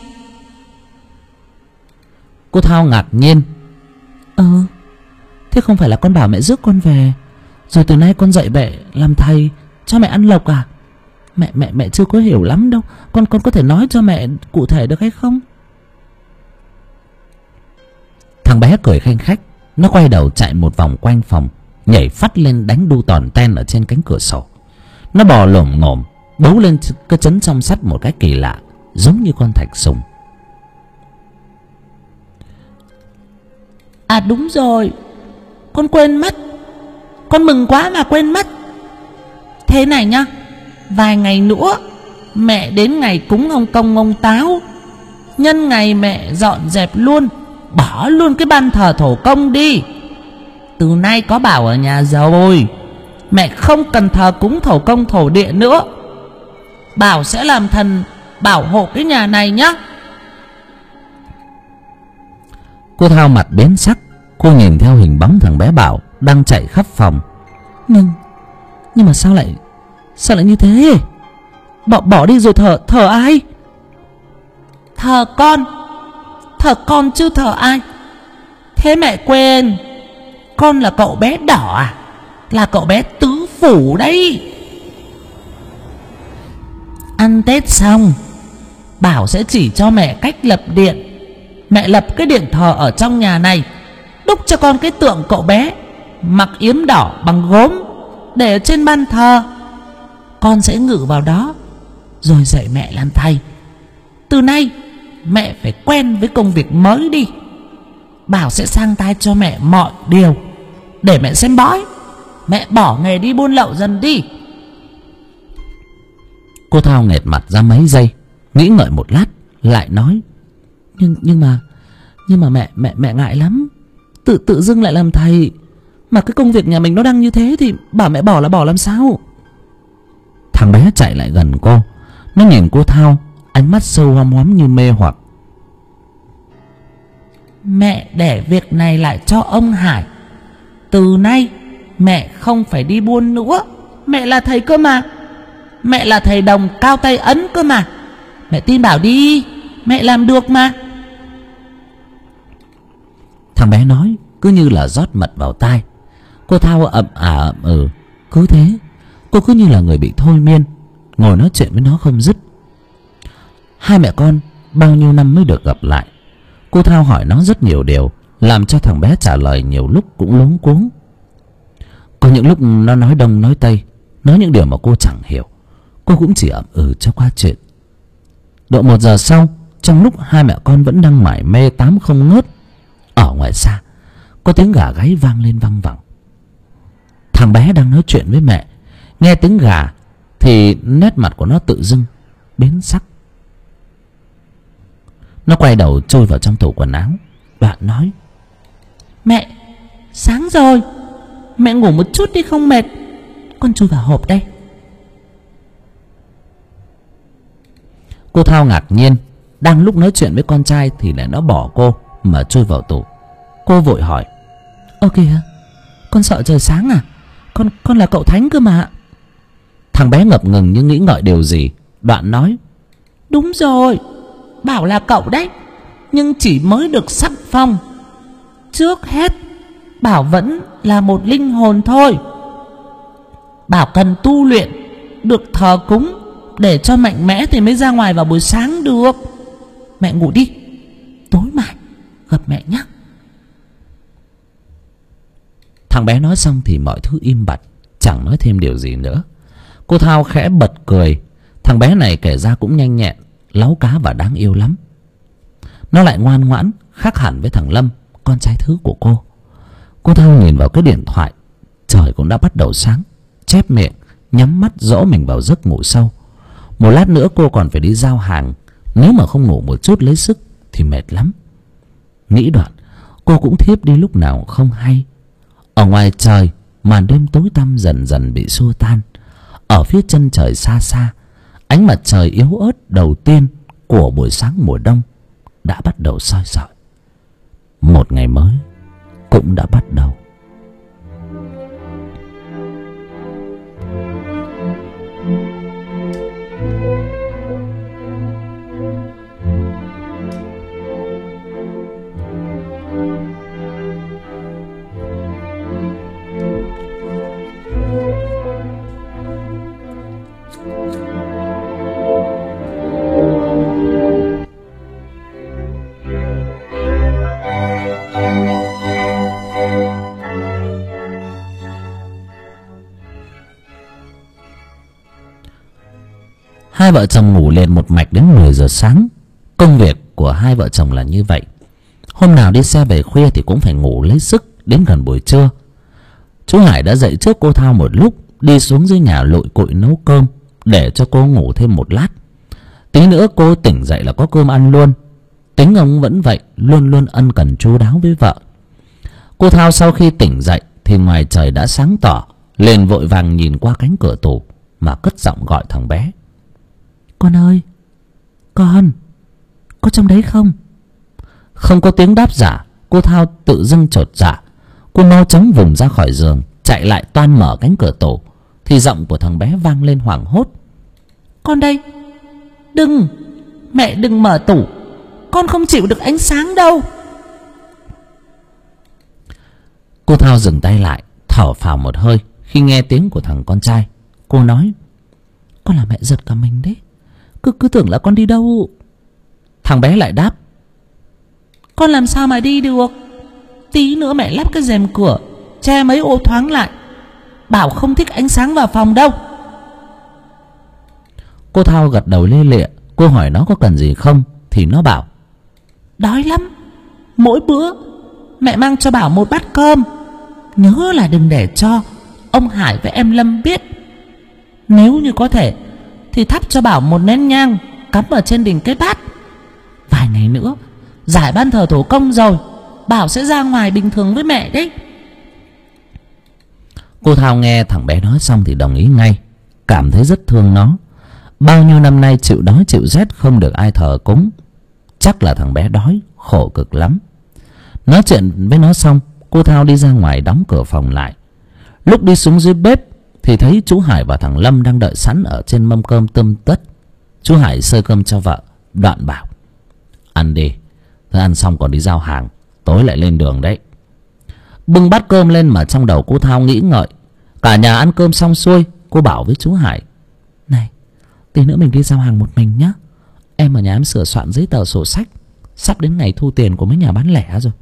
Cô Thao ngạc nhiên. Thế không phải là con bảo mẹ rước con về, rồi từ nay con dạy mẹ làm thầy cho mẹ ăn lộc à? Mẹ chưa có hiểu lắm đâu. Con có thể nói cho mẹ cụ thể được hay không? Thằng bé cười khanh khách, Nó quay đầu chạy một vòng quanh phòng, nhảy phắt lên đánh đu tòn ten ở trên cánh cửa sổ. Nó bò lổm ngổm bấu lên cái chấn song sắt một cái kỳ lạ, giống như con thạch sùng. À đúng rồi, con quên mất. Con mừng quá mà quên mất. Thế này nhá, vài ngày nữa mẹ đến ngày cúng ông Công ông Táo. Nhân ngày mẹ dọn dẹp luôn, bỏ luôn cái ban thờ thổ công đi. Từ nay có Bảo ở nhà rồi, mẹ không cần thờ cúng thổ công thổ địa nữa. Bảo sẽ làm thần bảo hộ cái nhà này nhá. Cô Thao mặt biến sắc. Cô nhìn theo hình bóng thằng bé Bảo đang chạy khắp phòng. Nhưng mà sao lại như thế? Bỏ đi rồi thờ ai? Thờ con chứ thờ ai? Thế mẹ quên, con là cậu bé đỏ à? Là cậu bé tứ phủ đấy. Ăn Tết xong, Bảo sẽ chỉ cho mẹ cách lập điện. Mẹ lập cái điện thờ ở trong nhà này, đúc cho con cái tượng cậu bé mặc yếm đỏ bằng gốm để ở trên ban thờ. Con sẽ ngự vào đó rồi dạy mẹ làm thầy. Từ nay mẹ phải quen với công việc mới đi. Bảo sẽ sang tay cho mẹ mọi điều để mẹ xem bói. Mẹ bỏ nghề đi buôn lậu dần đi. Cô Thao nghệt mặt ra mấy giây, nghĩ ngợi một lát lại nói: Nhưng mà mẹ ngại lắm. Tự dưng lại làm thầy, mà cái công việc nhà mình nó đang như thế thì bảo mẹ bỏ là bỏ làm sao? Thằng bé chạy lại gần cô. Nó nhìn cô Thao, ánh mắt sâu hoăm hoắm như mê hoặc. Mẹ để việc này lại cho ông Hải. Từ nay mẹ không phải đi buôn nữa. Mẹ là thầy cơ mà. Mẹ là thầy đồng cao tay ấn cơ mà. Mẹ tin Bảo đi, mẹ làm được mà. Thằng bé nói cứ như là rót mật vào tai. Cô Thao ậm ẩm ừ. Cứ thế, cô cứ như là người bị thôi miên, ngồi nói chuyện với nó không dứt. Hai mẹ con bao nhiêu năm mới được gặp lại. Cô Thao hỏi nó rất nhiều điều, làm cho thằng bé trả lời nhiều lúc cũng luống cuống. Có những lúc nó nói đông nói tây, nói những điều mà cô chẳng hiểu. Cô cũng chỉ ậm ừ cho qua chuyện. Độ 1 giờ sau, trong lúc hai mẹ con vẫn đang mải mê tám không ngớt, ở ngoài xa có tiếng gà gáy vang lên văng vẳng. Thằng bé đang nói chuyện với mẹ, nghe tiếng gà thì nét mặt của nó tự dưng biến sắc. Nó quay đầu chui vào trong tủ quần áo, đoạn nói: Mẹ, sáng rồi, mẹ ngủ một chút đi không mệt. Con chui vào hộp đây. Cô Thao ngạc nhiên, đang lúc nói chuyện với con trai thì lại nó bỏ cô mà chui vào tủ. Cô vội hỏi: Ơ kìa, con sợ trời sáng à? Con là cậu Thánh cơ mà. Thằng bé ngập ngừng như nghĩ ngợi điều gì, đoạn nói: Đúng rồi, Bảo là cậu đấy, nhưng chỉ mới được sắc phong. Trước hết Bảo vẫn là một linh hồn thôi. Bảo cần tu luyện, được thờ cúng để cho mạnh mẽ thì mới ra ngoài vào buổi sáng được. Mẹ ngủ đi, tối mai gặp mẹ nhé. Thằng bé nói xong thì mọi thứ im bặt, chẳng nói thêm điều gì nữa. Cô Thao khẽ bật cười. Thằng bé này kể ra cũng nhanh nhẹn, láu cá và đáng yêu lắm. Nó lại ngoan ngoãn, khác hẳn với thằng Lâm, con trai thứ của cô. Cô Thao nhìn vào cái điện thoại. Trời cũng đã bắt đầu sáng, chép miệng, nhắm mắt dỗ mình vào giấc ngủ sâu. Một lát nữa cô còn phải đi giao hàng, nếu mà không ngủ một chút lấy sức thì mệt lắm. Nghĩ đoạn, cô cũng thiếp đi lúc nào không hay. Ở ngoài trời, màn đêm tối tăm dần dần bị xua tan. Ở phía chân trời xa xa, ánh mặt trời yếu ớt đầu tiên của buổi sáng mùa đông đã bắt đầu soi rọi. Một ngày mới cũng đã bắt đầu. Hai vợ chồng ngủ liền một mạch đến 10 giờ sáng. Công việc của hai vợ chồng là như vậy. Hôm nào đi xe về khuya thì cũng phải ngủ lấy sức đến gần buổi trưa. Chú Hải đã dậy trước cô Thao một lúc, đi xuống dưới nhà lội cội nấu cơm để cho cô ngủ thêm một lát. Tí nữa cô tỉnh dậy là có cơm ăn luôn. Tính ông vẫn vậy, luôn luôn ân cần chu đáo với vợ. Cô Thao sau khi tỉnh dậy thì ngoài trời đã sáng tỏ, liền vội vàng nhìn qua cánh cửa tủ mà cất giọng gọi thằng bé. Con ơi, con, có trong đấy không? Không có tiếng đáp trả. Cô Thao tự dưng chột dạ. Cô mau chóng vùng ra khỏi giường, chạy lại toan mở cánh cửa tủ thì giọng của thằng bé vang lên hoảng hốt. Con đây. Đừng, mẹ đừng mở tủ, con không chịu được ánh sáng đâu. Cô Thao dừng tay lại, thở phào một hơi khi nghe tiếng của thằng con trai. Cô nói: Con làm mẹ giật cả mình đấy. Cứ tưởng là con đi đâu. Thằng bé lại đáp: Con làm sao mà đi được. Tí nữa mẹ lắp cái rèm cửa che mấy ô thoáng lại. Bảo không thích ánh sáng vào phòng đâu. Cô Thao gật đầu lia lịa. Cô hỏi nó có cần gì không thì nó bảo: Đói lắm. Mỗi bữa mẹ mang cho Bảo một bát cơm. Nhớ là đừng để cho ông Hải với em Lâm biết. Nếu như có thể thì thắp cho Bảo một nén nhang cắm ở trên đỉnh cái bát. Vài ngày nữa giải ban thờ tổ công rồi, Bảo sẽ ra ngoài bình thường với mẹ đấy. Cô Thao nghe thằng bé nói xong thì đồng ý ngay, cảm thấy rất thương nó. Bao nhiêu năm nay chịu đói chịu rét không được ai thờ cúng, chắc là thằng bé đói khổ cực lắm. Nói chuyện với nó xong, cô Thao đi ra ngoài đóng cửa phòng lại. Lúc đi xuống dưới bếp thì thấy chú Hải và thằng Lâm đang đợi sẵn ở trên mâm cơm tươm tất. Chú Hải sơi cơm cho vợ, đoạn bảo: Ăn đi, thế ăn xong còn đi giao hàng, tối lại lên đường đấy. Bưng bát cơm lên mà trong đầu cô Thao nghĩ ngợi. Cả nhà ăn cơm xong xuôi, cô bảo với chú Hải: Này, tí nữa mình đi giao hàng một mình nhá. Em ở nhà em sửa soạn giấy tờ sổ sách, sắp đến ngày thu tiền của mấy nhà bán lẻ rồi.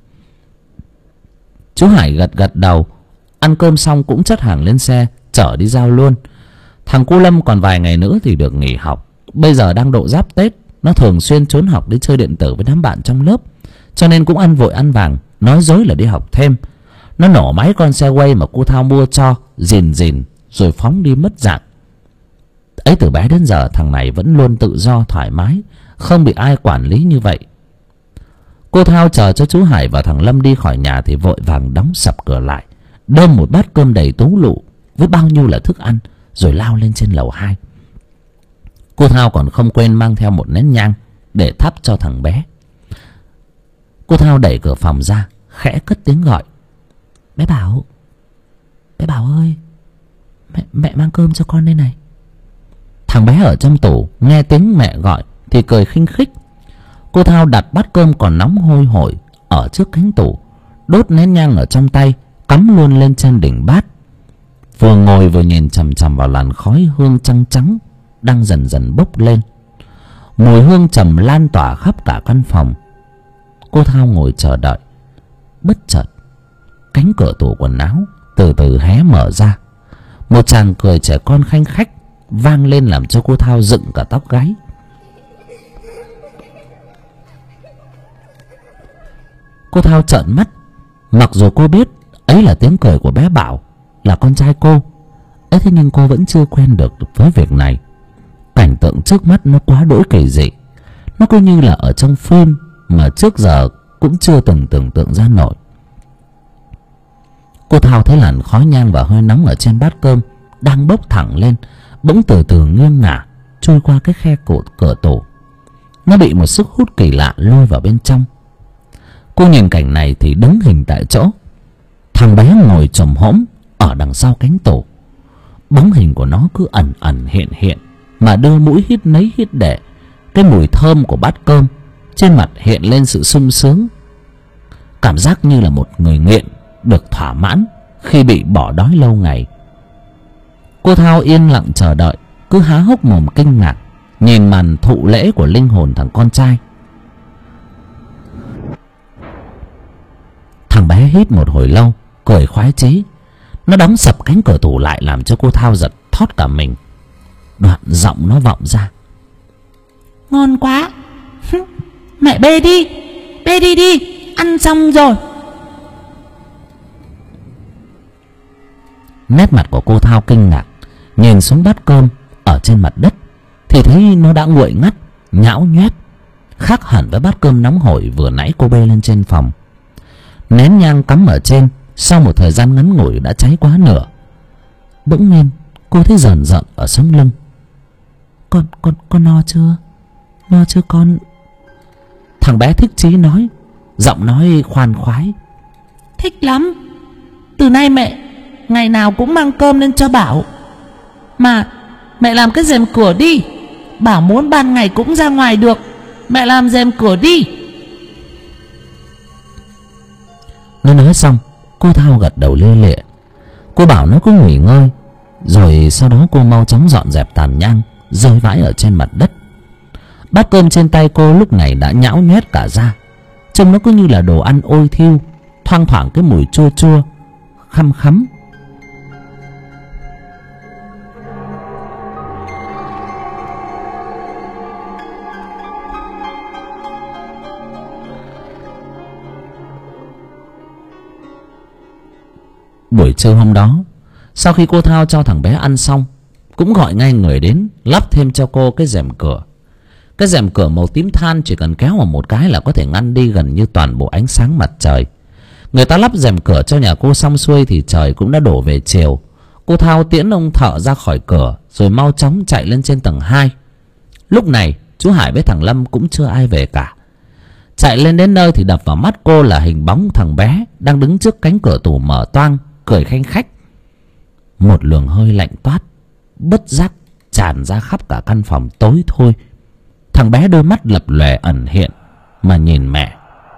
Chú Hải gật gật đầu. Ăn cơm xong cũng chất hàng lên xe chở đi giao luôn. Thằng cu Lâm còn vài ngày nữa thì được nghỉ học. Bây giờ đang độ giáp Tết, nó thường xuyên trốn học đi chơi điện tử với đám bạn trong lớp, cho nên cũng ăn vội ăn vàng, nói dối là đi học thêm. Nó nổ máy con xe quay mà cô Thao mua cho, rìn rìn rồi phóng đi mất dạng. Ấy, từ bé đến giờ thằng này vẫn luôn tự do thoải mái, không bị ai quản lý như vậy. Cô Thao chờ cho chú Hải và thằng Lâm đi khỏi nhà thì vội vàng đóng sập cửa lại, đơm một bát cơm đầy tú lụ với bao nhiêu là thức ăn rồi lao lên trên lầu 2. Cô Thao còn không quên mang theo một nén nhang để thắp cho thằng bé. Cô Thao đẩy cửa phòng ra, khẽ cất tiếng gọi: Bé Bảo, bé Bảo ơi, mẹ mang cơm cho con đây này. Thằng bé ở trong tủ nghe tiếng mẹ gọi thì cười khinh khích. Cô Thao đặt bát cơm còn nóng hôi hổi ở trước cánh tủ, đốt nén nhang ở trong tay, cắm luôn lên trên đỉnh bát. Vừa ngồi vừa nhìn chằm chằm vào làn khói hương trắng trắng đang dần dần bốc lên. Mùi hương trầm lan tỏa khắp cả căn phòng. Cô Thao ngồi chờ đợi. Bất chợt cánh cửa tủ quần áo từ từ hé mở ra. Một chàng cười trẻ con khanh khách vang lên làm cho cô Thao dựng cả tóc gáy. Cô Thao trợn mắt. Mặc dù cô biết ấy là tiếng cười của bé Bảo, là con trai cô ấy, thế nhưng cô vẫn chưa quen được với việc này. Cảnh tượng trước mắt nó quá đỗi kỳ dị. Nó cứ như là ở trong phim mà trước giờ cũng chưa từng tưởng tượng ra nổi. Cô Thao thấy làn khói nhang và hơi nóng ở trên bát cơm đang bốc thẳng lên, bỗng từ từ nghiêng ngả trôi qua cái khe cửa tủ. Nó bị một sức hút kỳ lạ lôi vào bên trong. Cô nhìn cảnh này thì đứng hình tại chỗ. Thằng bé ngồi chồm hổm ở đằng sau cánh tủ. Bóng hình của nó cứ ẩn ẩn hiện hiện mà đưa mũi hít nấy hít để. Cái mùi thơm của bát cơm, trên mặt hiện lên sự sung sướng, cảm giác như là một người nghiện được thỏa mãn khi bị bỏ đói lâu ngày. Cô Thao yên lặng chờ đợi, cứ há hốc mồm kinh ngạc nhìn màn thụ lễ của linh hồn thằng con trai. Thằng bé hít một hồi lâu, cười khoái chí. Nó đóng sập cánh cửa tủ lại làm cho cô Thao giật thót cả mình. Đoạn giọng nó vọng ra: Ngon quá. Mẹ bê đi, bê đi đi, ăn xong rồi. Nét mặt của cô Thao kinh ngạc, nhìn xuống bát cơm ở trên mặt đất thì thấy nó đã nguội ngắt, nhão nhoét, khác hẳn với bát cơm nóng hổi vừa nãy cô bê lên trên phòng. Nén nhang cắm ở trên sau một thời gian ngắn ngủi đã cháy quá nửa. Bỗng nhiên cô thấy rờn rợn ở sống lưng. Con no chưa? No chưa con? Thằng bé thích chí nói, giọng nói khoan khoái. Thích lắm. Từ nay mẹ ngày nào cũng mang cơm lên cho Bảo. Mà mẹ làm cái rèm cửa đi. Bảo muốn ban ngày cũng ra ngoài được. Mẹ làm rèm cửa đi. Nó nói xong, cô Thao gật đầu lia lịa. Cô bảo nó cứ nghỉ ngơi, rồi sau đó cô mau chóng dọn dẹp tàn nhang rơi vãi ở trên mặt đất. Bát cơm trên tay cô lúc này đã nhão nhoét cả ra, trông nó cứ như là đồ ăn ôi thiêu, thoang thoảng cái mùi chua chua khăm khắm. Buổi trưa hôm đó, sau khi cô Thao cho thằng bé ăn xong, cũng gọi ngay người đến lắp thêm cho cô cái rèm cửa. Cái rèm cửa màu tím than chỉ cần kéo vào một cái là có thể ngăn đi gần như toàn bộ ánh sáng mặt trời. Người ta lắp rèm cửa cho nhà cô xong xuôi thì trời cũng đã đổ về chiều. Cô Thao tiễn ông thợ ra khỏi cửa rồi mau chóng chạy lên trên tầng 2. Lúc này chú Hải với thằng Lâm cũng chưa ai về cả. Chạy lên đến nơi thì đập vào mắt cô là hình bóng thằng bé đang đứng trước cánh cửa tủ mở toang, cười khanh khách. Một luồng hơi lạnh toát bất giác tràn ra khắp cả căn phòng tối thôi. Thằng bé đôi mắt lập lòe ẩn hiện mà nhìn mẹ.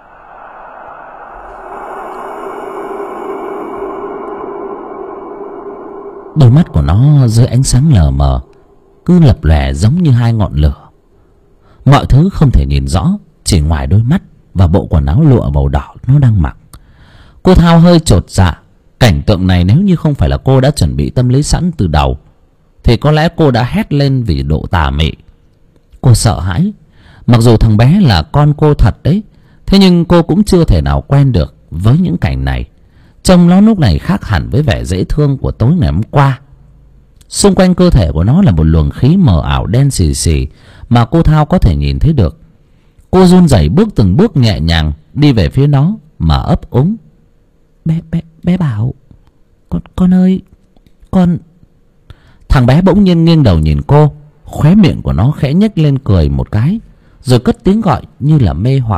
Đôi mắt của nó dưới ánh sáng lờ mờ cứ lập lòe giống như hai ngọn lửa. Mọi thứ không thể nhìn rõ, chỉ ngoài đôi mắt và bộ quần áo lụa màu đỏ nó đang mặc. Cô Thao hơi chột dạ. Cảnh tượng này nếu như không phải là cô đã chuẩn bị tâm lý sẵn từ đầu thì có lẽ cô đã hét lên vì độ tà mị. Cô sợ hãi. Mặc dù thằng bé là con cô thật đấy, thế nhưng cô cũng chưa thể nào quen được với những cảnh này. Trông nó lúc này khác hẳn với vẻ dễ thương của tối ngày hôm qua. Xung quanh cơ thể của nó là một luồng khí mờ ảo đen xì xì mà cô Thao có thể nhìn thấy được. Cô run rẩy bước từng bước nhẹ nhàng đi về phía nó mà ấp úng. Bé Bảo, con ơi, con... Thằng bé bỗng nhiên nghiêng đầu nhìn cô, khóe miệng của nó khẽ nhếch lên cười một cái, rồi cất tiếng gọi như là mê hoặc.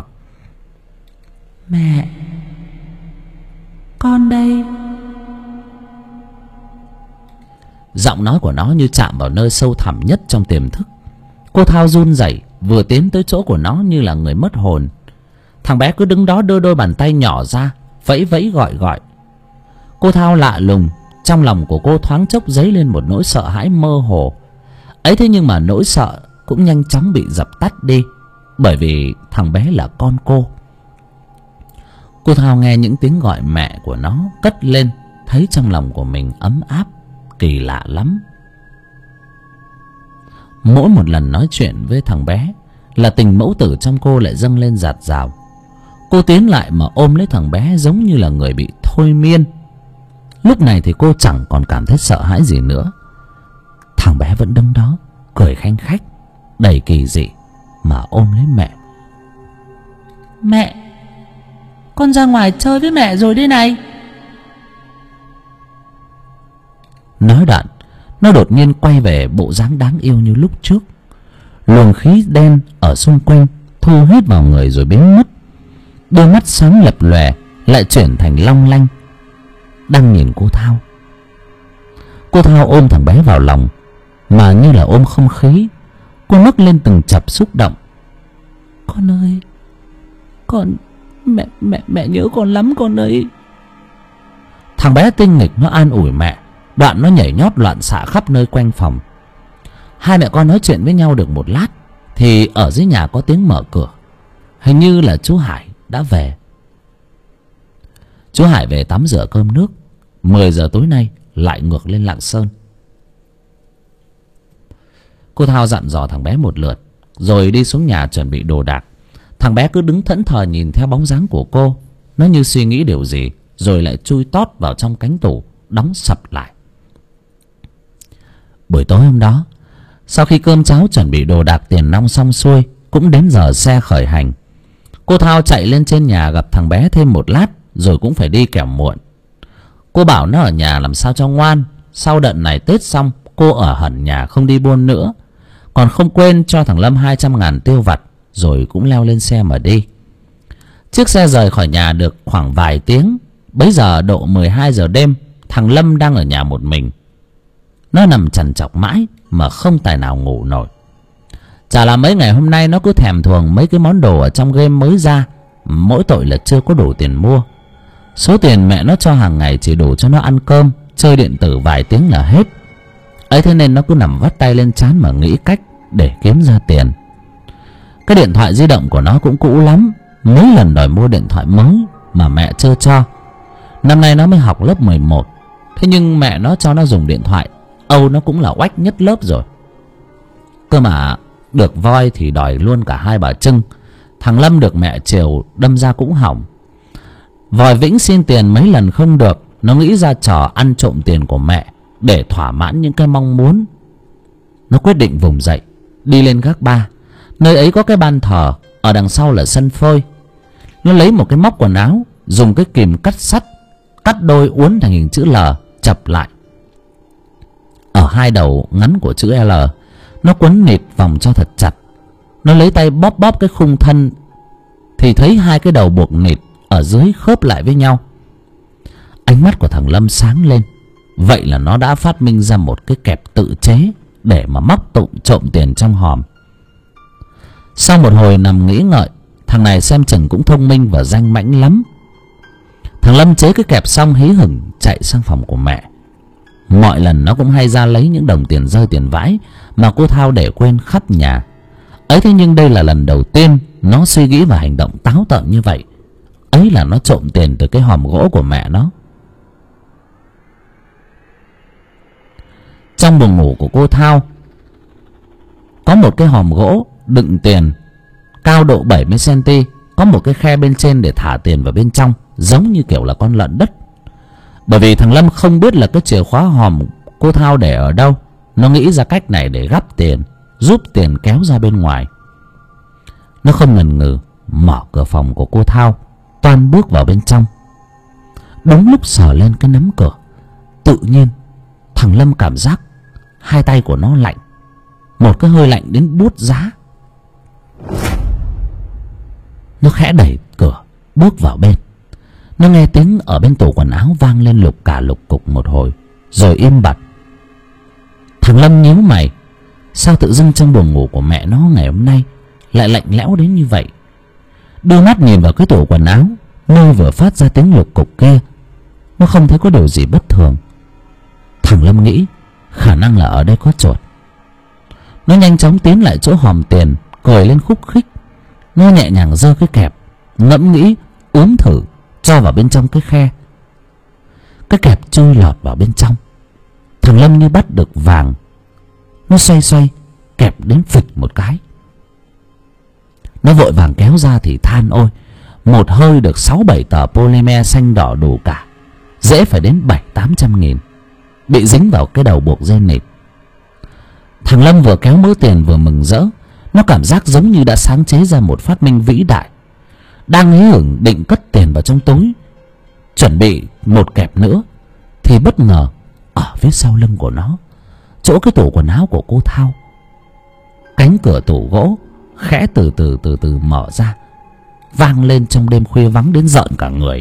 Mẹ, con đây. Giọng nói của nó như chạm vào nơi sâu thẳm nhất trong tiềm thức. Cô Thao run rẩy vừa tiến tới chỗ của nó như là người mất hồn. Thằng bé cứ đứng đó đưa đôi bàn tay nhỏ ra vẫy vẫy gọi. Cô Thao lạ lùng, trong lòng của cô thoáng chốc dấy lên một nỗi sợ hãi mơ hồ. Ấy thế nhưng mà nỗi sợ cũng nhanh chóng bị dập tắt đi, bởi vì thằng bé là con cô. Cô Thao nghe những tiếng gọi mẹ của nó cất lên, thấy trong lòng của mình ấm áp, kỳ lạ lắm. Mỗi một lần nói chuyện với thằng bé là tình mẫu tử trong cô lại dâng lên dạt dào. Cô tiến lại mà ôm lấy thằng bé giống như là người bị thôi miên. Lúc này thì cô chẳng còn cảm thấy sợ hãi gì nữa. Thằng bé vẫn đứng đó cười khanh khách đầy kỳ dị mà ôm lấy mẹ. Mẹ, con ra ngoài chơi với mẹ rồi đây này. Nói đoạn, nó đột nhiên quay về bộ dáng đáng yêu như lúc trước. Luồng khí đen ở xung quanh thu hết vào người rồi biến mất. Đôi mắt sáng lập lòe lại chuyển thành long lanh, đang nhìn cô Thao. Cô Thao ôm thằng bé vào lòng mà như là ôm không khí. Cô nấc lên từng chập xúc động. Con ơi, con... Mẹ nhớ con lắm con ơi. Thằng bé tinh nghịch nó an ủi mẹ, đoạn nó nhảy nhót loạn xạ khắp nơi quanh phòng. Hai mẹ con nói chuyện với nhau được một lát thì ở dưới nhà có tiếng mở cửa. Hình như là chú Hải đã về. Chú Hải về tắm rửa cơm nước. 10 giờ tối nay lại ngược lên Lạng Sơn. Cô Thao dặn dò thằng bé một lượt rồi đi xuống nhà chuẩn bị đồ đạc. Thằng bé cứ đứng thẫn thờ nhìn theo bóng dáng của cô. Nó như suy nghĩ điều gì, rồi lại chui tót vào trong cánh tủ, đóng sập lại. Buổi tối hôm đó, sau khi cơm cháo chuẩn bị đồ đạc tiền nong xong xuôi, cũng đến giờ xe khởi hành. Cô Thao chạy lên trên nhà gặp thằng bé thêm một lát, rồi cũng phải đi kẻo muộn. Cô bảo nó ở nhà làm sao cho ngoan. Sau đợt này Tết xong, cô ở hẳn nhà không đi buôn nữa. Còn không quên cho thằng Lâm 200.000 tiêu vặt, rồi cũng leo lên xe mà đi. Chiếc xe rời khỏi nhà được khoảng vài tiếng. Bấy giờ độ 12 giờ đêm, thằng Lâm đang ở nhà một mình. Nó nằm trằn trọc mãi mà không tài nào ngủ nổi. Chả là mấy ngày hôm nay nó cứ thèm thuồng mấy cái món đồ ở trong game mới ra. Mỗi tội là chưa có đủ tiền mua. Số tiền mẹ nó cho hàng ngày chỉ đủ cho nó ăn cơm, chơi điện tử vài tiếng là hết. Ấy thế nên nó cứ nằm vắt tay lên trán mà nghĩ cách để kiếm ra tiền. Cái điện thoại di động của nó cũng cũ lắm. Mấy lần đòi mua điện thoại mới mà mẹ chưa cho. Năm nay nó mới học lớp 11. Thế nhưng mẹ nó cho nó dùng điện thoại, Âu nó cũng là oách nhất lớp rồi. Cơ mà được voi thì đòi luôn cả hai bà Trưng. Thằng Lâm được mẹ chiều đâm ra cũng hỏng. Vòi Vĩnh xin tiền mấy lần không được. Nó nghĩ ra trò ăn trộm tiền của mẹ để thỏa mãn những cái mong muốn. Nó quyết định vùng dậy, đi lên gác ba. Nơi ấy có cái ban thờ, ở đằng sau là sân phơi. Nó lấy một cái móc quần áo, dùng cái kìm cắt sắt cắt đôi uốn thành hình chữ L, chập lại. Ở hai đầu ngắn của chữ L, nó quấn nịt vòng cho thật chặt. Nó lấy tay bóp bóp cái khung thân thì thấy hai cái đầu buộc nịt ở dưới khớp lại với nhau. Ánh mắt của thằng Lâm sáng lên. Vậy là nó đã phát minh ra một cái kẹp tự chế để mà móc tụng trộm tiền trong hòm. Sau một hồi nằm nghĩ ngợi, thằng này xem chừng cũng thông minh và danh mãnh lắm. Thằng Lâm chế cái kẹp xong hí hửng chạy sang phòng của mẹ. Mọi lần nó cũng hay ra lấy những đồng tiền rơi tiền vãi mà cô Thao để quên khắp nhà. Ấy thế nhưng đây là lần đầu tiên nó suy nghĩ và hành động táo tợn như vậy. Ấy là nó trộm tiền từ cái hòm gỗ của mẹ nó. Trong buồng ngủ của cô Thao có một cái hòm gỗ đựng tiền cao độ 70cm, có một cái khe bên trên để thả tiền vào bên trong, giống như kiểu là con lợn đất. Bởi vì thằng Lâm không biết là cái chìa khóa hòm cô Thao để ở đâu, nó nghĩ ra cách này để gắp tiền, giúp tiền kéo ra bên ngoài. Nó không ngần ngừ mở cửa phòng của cô Thao, toan bước vào bên trong. Đúng lúc sờ lên cái nắm cửa, tự nhiên thằng Lâm cảm giác hai tay của nó lạnh, một cái hơi lạnh đến buốt giá. Nó khẽ đẩy cửa bước vào bên. Nó nghe tiếng ở bên tủ quần áo vang lên lục cả lục cục một hồi, rồi im bặt. Thằng Lâm nhíu mày. Sao tự dưng trong buồng ngủ của mẹ nó ngày hôm nay lại lạnh lẽo đến như vậy? Đưa mắt nhìn vào cái tủ quần áo nơi vừa phát ra tiếng lục cục kia, nó không thấy có điều gì bất thường. Thằng Lâm nghĩ khả năng là ở đây có chuột. Nó nhanh chóng tiến lại chỗ hòm tiền, cười lên khúc khích. Nó nhẹ nhàng giơ cái kẹp, ngẫm nghĩ úm thử cho vào bên trong cái khe. Cái kẹp chui lọt vào bên trong. Thằng Lâm như bắt được vàng. Nó xoay xoay kẹp đến phịch một cái. Nó vội vàng kéo ra thì than ôi, một hơi được 6-7 tờ polymer xanh đỏ đủ cả, dễ phải đến 700-800 nghìn, bị dính vào cái đầu buộc dây nịt. Thằng Lâm vừa kéo mớ tiền vừa mừng rỡ. Nó cảm giác giống như đã sáng chế ra một phát minh vĩ đại. Đang hí hửng định cất tiền vào trong túi, chuẩn bị một kẹp nữa, thì bất ngờ ở phía sau lưng của nó, chỗ cái tủ quần áo của cô Thao, cánh cửa tủ gỗ khẽ từ từ mở ra, vang lên trong đêm khuya vắng đến rợn cả người.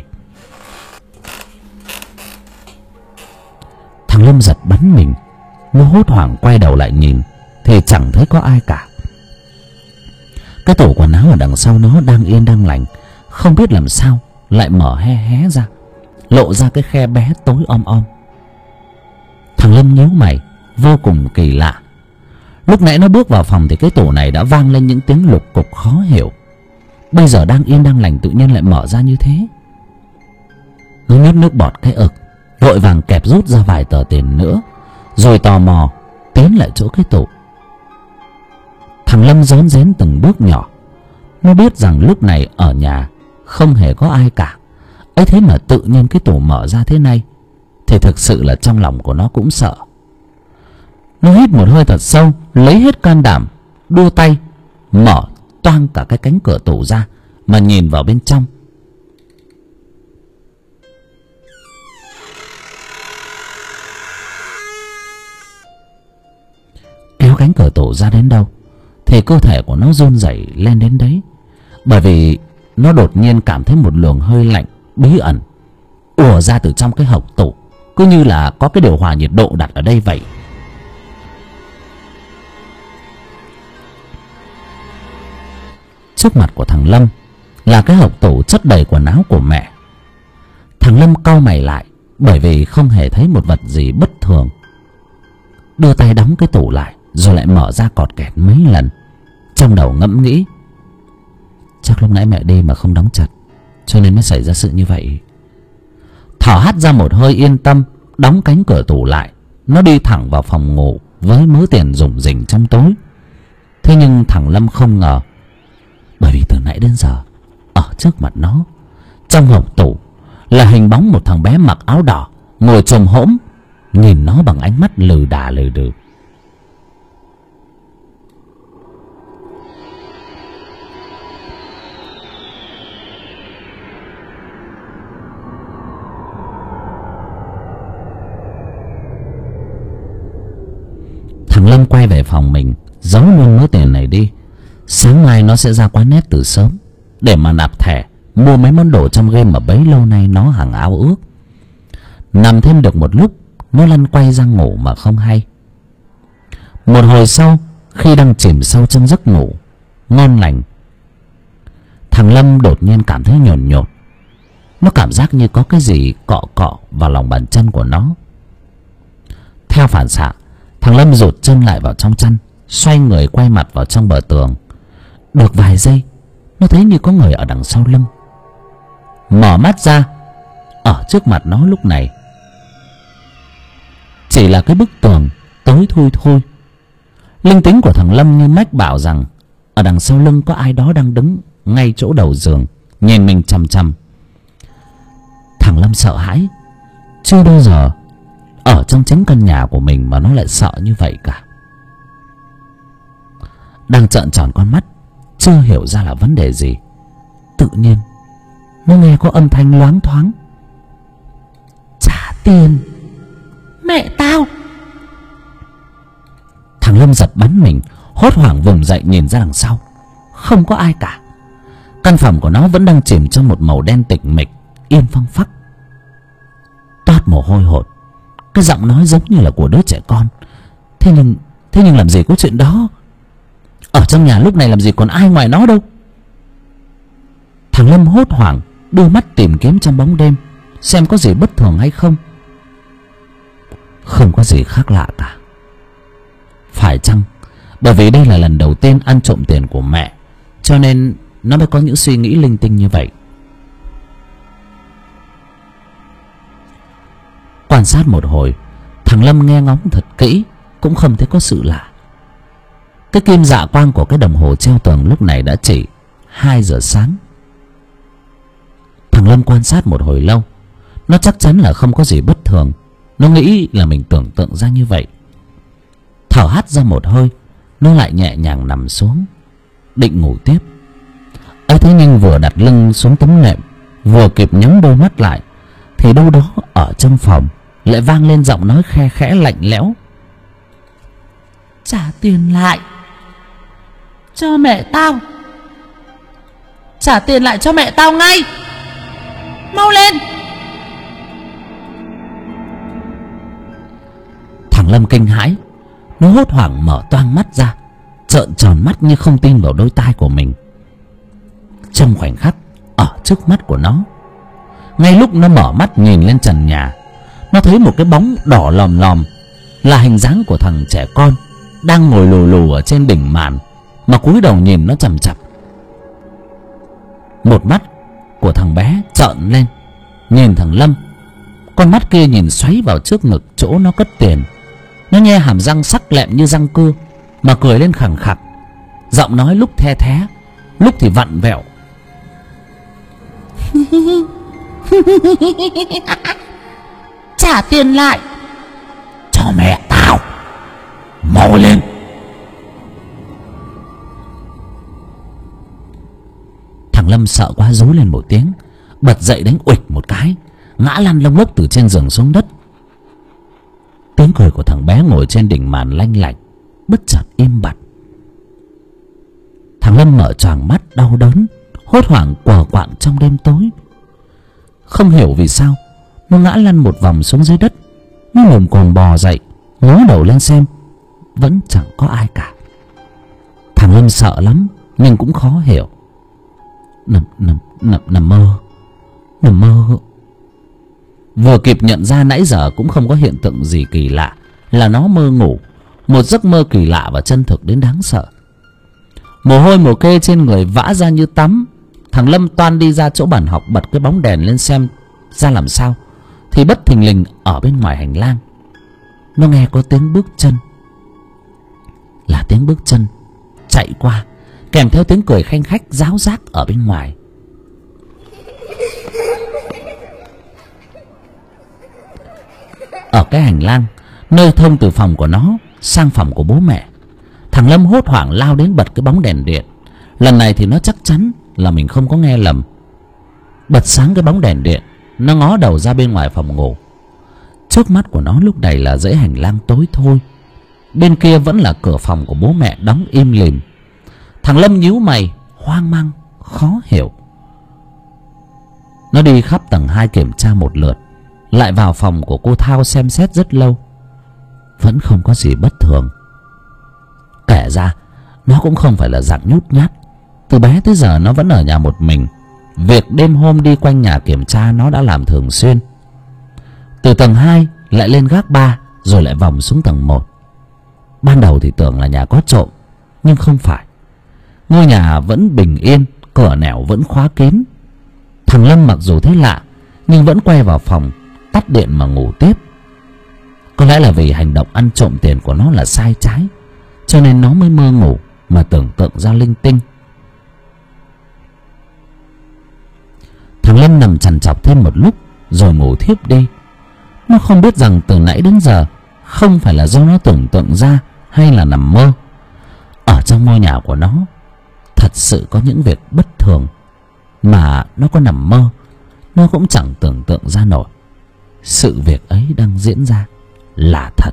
Thằng Lâm giật bắn mình. Nó hốt hoảng quay đầu lại nhìn thì chẳng thấy có ai cả. Cái tủ quần áo ở đằng sau nó đang yên đang lành, không biết làm sao lại mở hé hé ra, lộ ra cái khe bé tối om om. Thằng Lâm nhíu mày, vô cùng kỳ lạ. Lúc nãy nó bước vào phòng thì cái tủ này đã vang lên những tiếng lục cục khó hiểu. Bây giờ đang yên đang lành tự nhiên lại mở ra như thế. Nó nuốt nước bọt cái ực, vội vàng kẹp rút ra vài tờ tiền nữa, rồi tò mò tiến lại chỗ cái tủ. Thằng Lâm rón rén từng bước nhỏ. Nó biết rằng lúc này ở nhà không hề có ai cả, ấy thế mà tự nhiên cái tủ mở ra thế này thì thực sự là trong lòng của nó cũng sợ. Nó hít một hơi thật sâu, lấy hết can đảm, đua tay mở toang cả cái cánh cửa tủ ra mà nhìn vào bên trong. Kéo cánh cửa tủ ra đến đâu thì cơ thể của nó run rẩy lên đến đấy, bởi vì nó đột nhiên cảm thấy một luồng hơi lạnh bí ẩn ùa ra từ trong cái hộc tủ, cứ như là có cái điều hòa nhiệt độ đặt ở đây vậy. Trước mặt của thằng Lâm là cái hộc tủ chất đầy quần áo của mẹ. Thằng Lâm cau mày lại, bởi vì không hề thấy một vật gì bất thường. Đưa tay đóng cái tủ lại, rồi lại mở ra cọt kẹt mấy lần. Trong đầu ngẫm nghĩ, chắc lúc nãy mẹ đi mà không đóng chặt, cho nên mới xảy ra sự như vậy. Thở hắt ra một hơi yên tâm, đóng cánh cửa tủ lại. Nó đi thẳng vào phòng ngủ với mớ tiền rủng rỉnh trong tối. Thế nhưng thằng Lâm không ngờ, bởi vì từ nãy đến giờ ở trước mặt nó, trong hộc tủ là hình bóng một thằng bé mặc áo đỏ ngồi chồm hổm, nhìn nó bằng ánh mắt lừ đà lừ đừ. Thằng Lâm quay về phòng mình, giấu luôn mớ tiền này đi. Sáng mai nó sẽ ra quán net từ sớm để mà nạp thẻ mua mấy món đồ trong game mà bấy lâu nay nó hằng ao ước. Nằm thêm được một lúc, nó lăn quay ra ngủ mà không hay. Một hồi sau, khi đang chìm sâu trong giấc ngủ ngon lành, thằng Lâm đột nhiên cảm thấy nhồn nhột. Nó cảm giác như có cái gì cọ cọ vào lòng bàn chân của nó. Theo phản xạ, thằng Lâm rụt chân lại vào trong chăn, xoay người quay mặt vào trong bờ tường. Được vài giây, nó thấy như có người ở đằng sau lưng. Mở mắt ra, ở trước mặt nó lúc này chỉ là cái bức tường tối thui thôi. Linh tính của thằng Lâm như mách bảo rằng ở đằng sau lưng có ai đó đang đứng ngay chỗ đầu giường, nhìn mình chằm chằm. Thằng Lâm sợ hãi, chưa bao giờ ở trong chính căn nhà của mình mà nó lại sợ như vậy cả. Đang trợn tròn con mắt, chưa hiểu ra là vấn đề gì, tự nhiên nó nghe có âm thanh loáng thoáng: trả tiền, mẹ tao. Thằng Lâm giật bắn mình, hốt hoảng vùng dậy nhìn ra đằng sau. Không có ai cả. Căn phòng của nó vẫn đang chìm trong một màu đen tịch mịch, yên phăng phắc. Toát mồ hôi hột, cái giọng nói giống như là của đứa trẻ con. Thế nhưng làm gì có chuyện đó. Ở trong nhà lúc này làm gì còn ai ngoài nó đâu. Thằng Lâm hốt hoảng đưa mắt tìm kiếm trong bóng đêm, xem có gì bất thường hay không. Không có gì khác lạ cả. Phải chăng bởi vì đây là lần đầu tiên ăn trộm tiền của mẹ, cho nên nó mới có những suy nghĩ linh tinh như vậy. Quan sát một hồi, thằng Lâm nghe ngóng thật kỹ, cũng không thấy có sự lạ. Cái kim dạ quang của cái đồng hồ treo tường lúc này đã chỉ 2 giờ sáng. Thằng Lâm quan sát một hồi lâu, nó chắc chắn là không có gì bất thường. Nó nghĩ là mình tưởng tượng ra như vậy. Thở hắt ra một hơi, nó lại nhẹ nhàng nằm xuống, định ngủ tiếp. ấy thế nhưng vừa đặt lưng xuống tấm nệm, vừa kịp nhắm đôi mắt lại, thì đâu đó ở trong phòng lại vang lên giọng nói khe khẽ lạnh lẽo: trả tiền lại cho mẹ tao, trả tiền lại cho mẹ tao ngay, mau lên. Thằng Lâm kinh hãi, nó hốt hoảng mở toang mắt ra, trợn tròn mắt như không tin vào đôi tai của mình. Trong khoảnh khắc ở trước mắt của nó, ngay lúc nó mở mắt nhìn lên trần nhà, nó thấy một cái bóng đỏ lòm lòm, là hình dáng của thằng trẻ con đang ngồi lù lù ở trên đỉnh màn mà cúi đầu nhìn nó chằm chằm. Một mắt của thằng bé trợn lên nhìn thằng Lâm, con mắt kia nhìn xoáy vào trước ngực chỗ nó cất tiền. Nó nhe hàm răng sắc lẹm như răng cưa mà cười lên khẳng khặc: Giọng nói lúc the thé, lúc thì vặn vẹo. Trả tiền lại cho mẹ tao, mau lên. Thằng Lâm sợ quá rú lên một tiếng, bật dậy đánh uịch một cái, ngã lăn lông lốc từ trên giường xuống đất. Tiếng cười của thằng bé ngồi trên đỉnh màn lanh lảnh bất chợt im bặt. Thằng Lâm mở choàng mắt đau đớn, hốt hoảng quờ quạng trong đêm tối. Không hiểu vì sao nó ngã lăn một vòng xuống dưới đất. Nó lồm cồm bò dậy, ngó đầu lên xem, vẫn chẳng có ai cả. Thằng Lâm sợ lắm nhưng cũng khó hiểu. Nằm mơ. Vừa kịp nhận ra nãy giờ cũng không có hiện tượng gì kỳ lạ, là nó mơ ngủ một giấc mơ kỳ lạ và chân thực đến đáng sợ. Mồ hôi mồ kê trên người vã ra như tắm. Thằng Lâm toan đi ra chỗ bàn học bật cái bóng đèn lên xem ra làm sao, thì bất thình lình ở bên ngoài hành lang nó nghe có tiếng bước chân. Là tiếng bước chân chạy qua, kèm theo tiếng cười khanh khách ráo rác ở bên ngoài. Ở cái hành lang nơi thông từ phòng của nó sang phòng của bố mẹ, thằng Lâm hốt hoảng lao đến bật cái bóng đèn điện. Lần này thì nó chắc chắn là mình không có nghe lầm. Bật sáng cái bóng đèn điện, nó ngó đầu ra bên ngoài phòng ngủ. Trước mắt của nó lúc này là dãy hành lang tối thui, bên kia vẫn là cửa phòng của bố mẹ đóng im lìm. Thằng Lâm nhíu mày, hoang mang, khó hiểu. Nó đi khắp tầng 2 kiểm tra một lượt, lại vào phòng của cô Thao xem xét rất lâu, vẫn không có gì bất thường. Kể ra nó cũng không phải là dạng nhút nhát, từ bé tới giờ nó vẫn ở nhà một mình. Việc đêm hôm đi quanh nhà kiểm tra nó đã làm thường xuyên. Từ tầng 2 lại lên gác 3, rồi lại vòng xuống tầng 1. Ban đầu thì tưởng là nhà có trộm, nhưng không phải. Ngôi nhà vẫn bình yên, cửa nẻo vẫn khóa kín. Thằng Lâm mặc dù thấy lạ, nhưng vẫn quay vào phòng, tắt điện mà ngủ tiếp. Có lẽ là vì hành động ăn trộm tiền của nó là sai trái, cho nên nó mới mơ ngủ mà tưởng tượng ra linh tinh. Thằng Lâm nằm trằn trọc thêm một lúc rồi ngủ thiếp đi. Nó không biết rằng từ nãy đến giờ không phải là do nó tưởng tượng ra hay là nằm mơ. Ở trong ngôi nhà của nó thật sự có những việc bất thường mà nó có nằm mơ nó cũng chẳng tưởng tượng ra nổi. Sự việc ấy đang diễn ra là thật.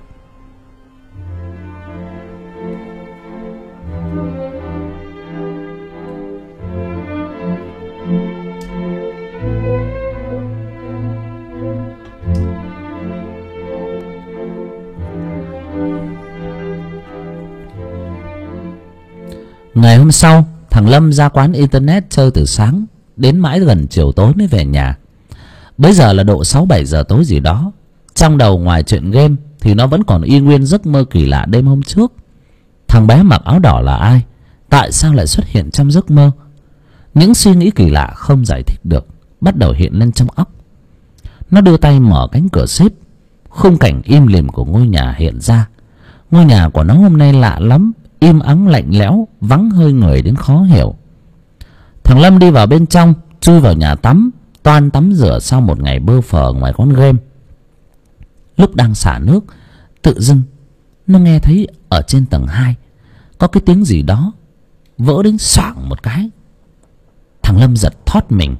Ngày hôm sau, thằng Lâm ra quán internet chơi từ sáng đến mãi gần chiều tối mới về nhà. Bây giờ là độ 6-7 giờ tối gì đó. Trong đầu ngoài chuyện game thì nó vẫn còn y nguyên giấc mơ kỳ lạ đêm hôm trước. Thằng bé mặc áo đỏ là ai? Tại sao lại xuất hiện trong giấc mơ? Những suy nghĩ kỳ lạ không giải thích được bắt đầu hiện lên trong óc. Nó đưa tay mở cánh cửa xếp. Khung cảnh im lìm của ngôi nhà hiện ra. Ngôi nhà của nó hôm nay lạ lắm, im ắng lạnh lẽo, vắng hơi người đến khó hiểu. Thằng Lâm đi vào bên trong, chui vào nhà tắm, toan tắm rửa sau một ngày bơ phờ ngoài quán game. Lúc đang xả nước, tự dưng nó nghe thấy ở trên tầng 2 có cái tiếng gì đó vỡ đến xoảng một cái. Thằng Lâm giật thót mình.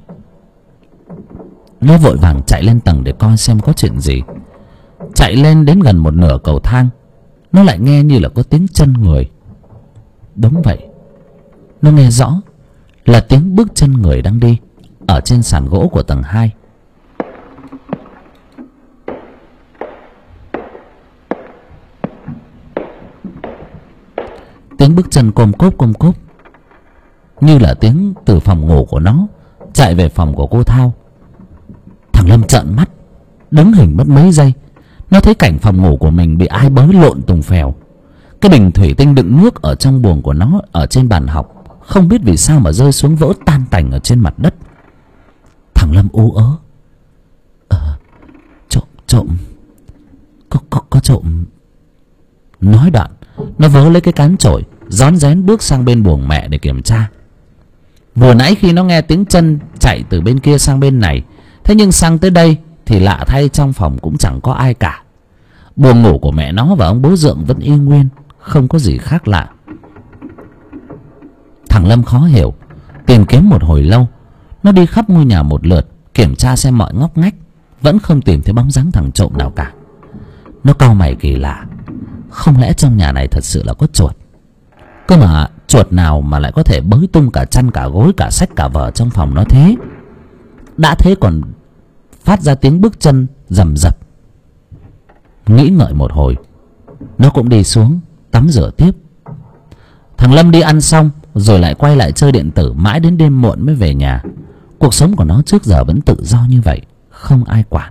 Nó vội vàng chạy lên tầng để coi xem có chuyện gì. Chạy lên đến gần một nửa cầu thang, nó lại nghe như là có tiếng chân người. Đúng vậy, nó nghe rõ là tiếng bước chân người đang đi ở trên sàn gỗ của tầng 2. Tiếng bước chân côm cốp như là tiếng từ phòng ngủ của nó chạy về phòng của cô Thao. Thằng Lâm trợn mắt đứng hình mất mấy giây. Nó thấy cảnh phòng ngủ của mình bị ai bới lộn tùng phèo. Cái bình thủy tinh đựng nước ở trong buồng của nó ở trên bàn học không biết vì sao mà rơi xuống vỡ tan tành ở trên mặt đất. Thằng Lâm ú ớ. Trộm. Có trộm. Nói đoạn, nó vớ lấy cái cán chổi rón rén bước sang bên buồng mẹ để kiểm tra. Vừa nãy khi nó nghe tiếng chân chạy từ bên kia sang bên này, thế nhưng sang tới đây thì lạ thay trong phòng cũng chẳng có ai cả. Buồng ngủ của mẹ nó và ông bố Dượng vẫn y nguyên, không có gì khác lạ. Thằng Lâm khó hiểu, tìm kiếm một hồi lâu. Nó đi khắp ngôi nhà một lượt, kiểm tra xem mọi ngóc ngách, vẫn không tìm thấy bóng dáng thằng trộm nào cả. Nó cau mày kỳ lạ, không lẽ trong nhà này thật sự là có chuột? Cơ mà chuột nào mà lại có thể bới tung cả chăn cả gối cả sách cả vở trong phòng nó thế? Đã thế còn phát ra tiếng bước chân rầm rập. Nghĩ ngợi một hồi, nó cũng đi xuống tắm rửa tiếp. Thằng Lâm đi ăn xong rồi lại quay lại chơi điện tử mãi đến đêm muộn mới về nhà. Cuộc sống của nó trước giờ vẫn tự do như vậy, không ai quản.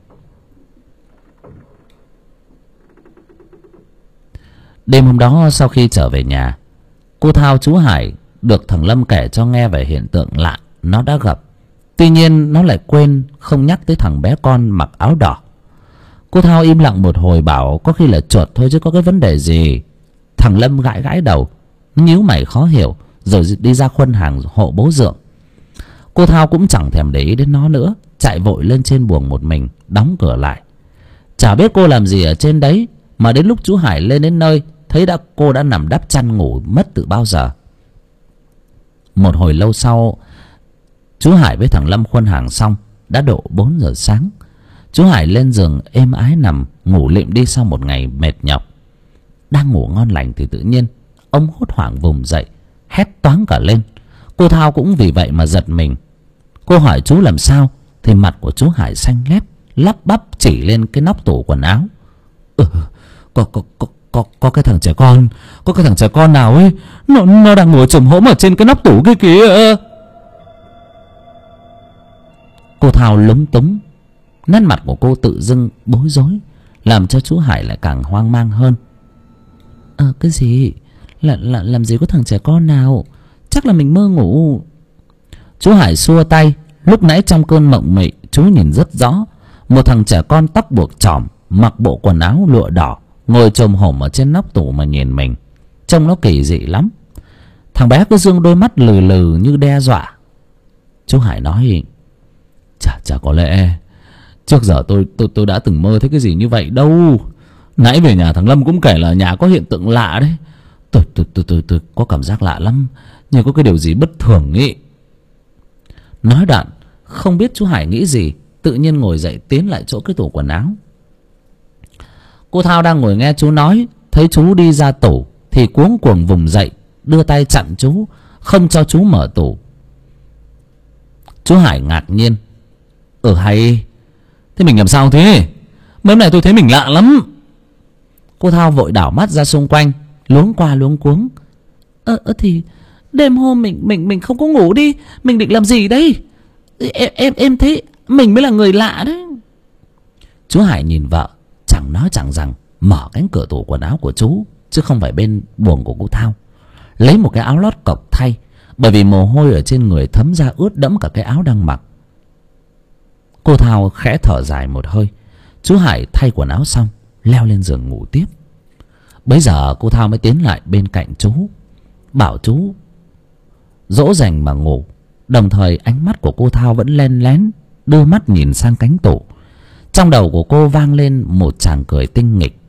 Đêm hôm đó sau khi trở về nhà, cô Thao, chú Hải được thằng Lâm kể cho nghe về hiện tượng lạ nó đã gặp. Tuy nhiên nó lại quên không nhắc tới thằng bé con mặc áo đỏ. Cô Thao im lặng một hồi bảo có khi là chuột thôi chứ có cái vấn đề gì. Thằng Lâm gãi gãi đầu, nhíu mày khó hiểu rồi đi ra khuân hàng hộ bố Dượng. Cô Thao cũng chẳng thèm để ý đến nó nữa, chạy vội lên trên buồng một mình, đóng cửa lại. Chả biết cô làm gì ở trên đấy mà đến lúc chú Hải lên đến nơi thấy cô đã nằm đắp chăn ngủ mất từ bao giờ. Một hồi lâu sau, chú Hải với thằng Lâm khuân hàng xong, đã độ 4 giờ sáng. Chú Hải lên giường êm ái nằm ngủ lịm đi sau một ngày mệt nhọc. Đang ngủ ngon lành thì tự nhiên ông hốt hoảng vùng dậy, hét toáng cả lên. Cô Thao cũng vì vậy mà giật mình. Cô hỏi chú làm sao thì mặt của chú Hải xanh lét, lắp bắp chỉ lên cái nóc tủ quần áo. Có cái thằng trẻ con, có cái thằng trẻ con nào ấy, nó đang ngồi chồm hổm ở trên cái nóc tủ kia kìa. Cô Thao lúng túng, nét mặt của cô tự dưng bối rối, làm cho chú Hải lại càng hoang mang hơn. Cái gì? Làm gì có thằng trẻ con nào? Chắc là mình mơ ngủ. Chú Hải xua tay. Lúc nãy trong cơn mộng mị, chú nhìn rất rõ một thằng trẻ con tóc buộc chỏm, mặc bộ quần áo lụa đỏ, ngồi chồm hổm ở trên nóc tủ mà nhìn mình. Trông nó kỳ dị lắm. Thằng bé cứ dương đôi mắt lừ lừ như đe dọa. Chú Hải nói: Chả có lẽ trước giờ tôi đã từng mơ thấy cái gì như vậy đâu. Nãy về nhà thằng Lâm cũng kể là nhà có hiện tượng lạ đấy. Tôi có cảm giác lạ lắm, như có cái điều gì bất thường ý. Nói đoạn, không biết chú Hải nghĩ gì, tự nhiên ngồi dậy tiến lại chỗ cái tủ quần áo. Cô Thao đang ngồi nghe chú nói, thấy chú đi ra tủ thì cuống cuồng vùng dậy, đưa tay chặn chú, không cho chú mở tủ. Chú Hải ngạc nhiên: Hay, thế mình làm sao thế? Mấy hôm nay tôi thấy mình lạ lắm. Cô Thao vội đảo mắt ra xung quanh, luống qua luống cuống: Thì đêm hôm mình không có ngủ đi, mình định làm gì đây? Em thấy mình mới là người lạ đấy. Chú Hải nhìn vợ, chẳng nói chẳng rằng mở cánh cửa tủ quần áo của chú, chứ không phải bên buồng của cô Thao, lấy một cái áo lót cộc thay, bởi vì mồ hôi ở trên người thấm ra ướt đẫm cả cái áo đang mặc. Cô Thao khẽ thở dài một hơi. Chú Hải thay quần áo xong, leo lên giường ngủ tiếp. Bấy giờ cô Thao mới tiến lại bên cạnh chú, bảo chú dỗ dành mà ngủ. Đồng thời ánh mắt của cô Thao vẫn len lén đưa mắt nhìn sang cánh tủ. Trong đầu của cô vang lên một tràng cười tinh nghịch.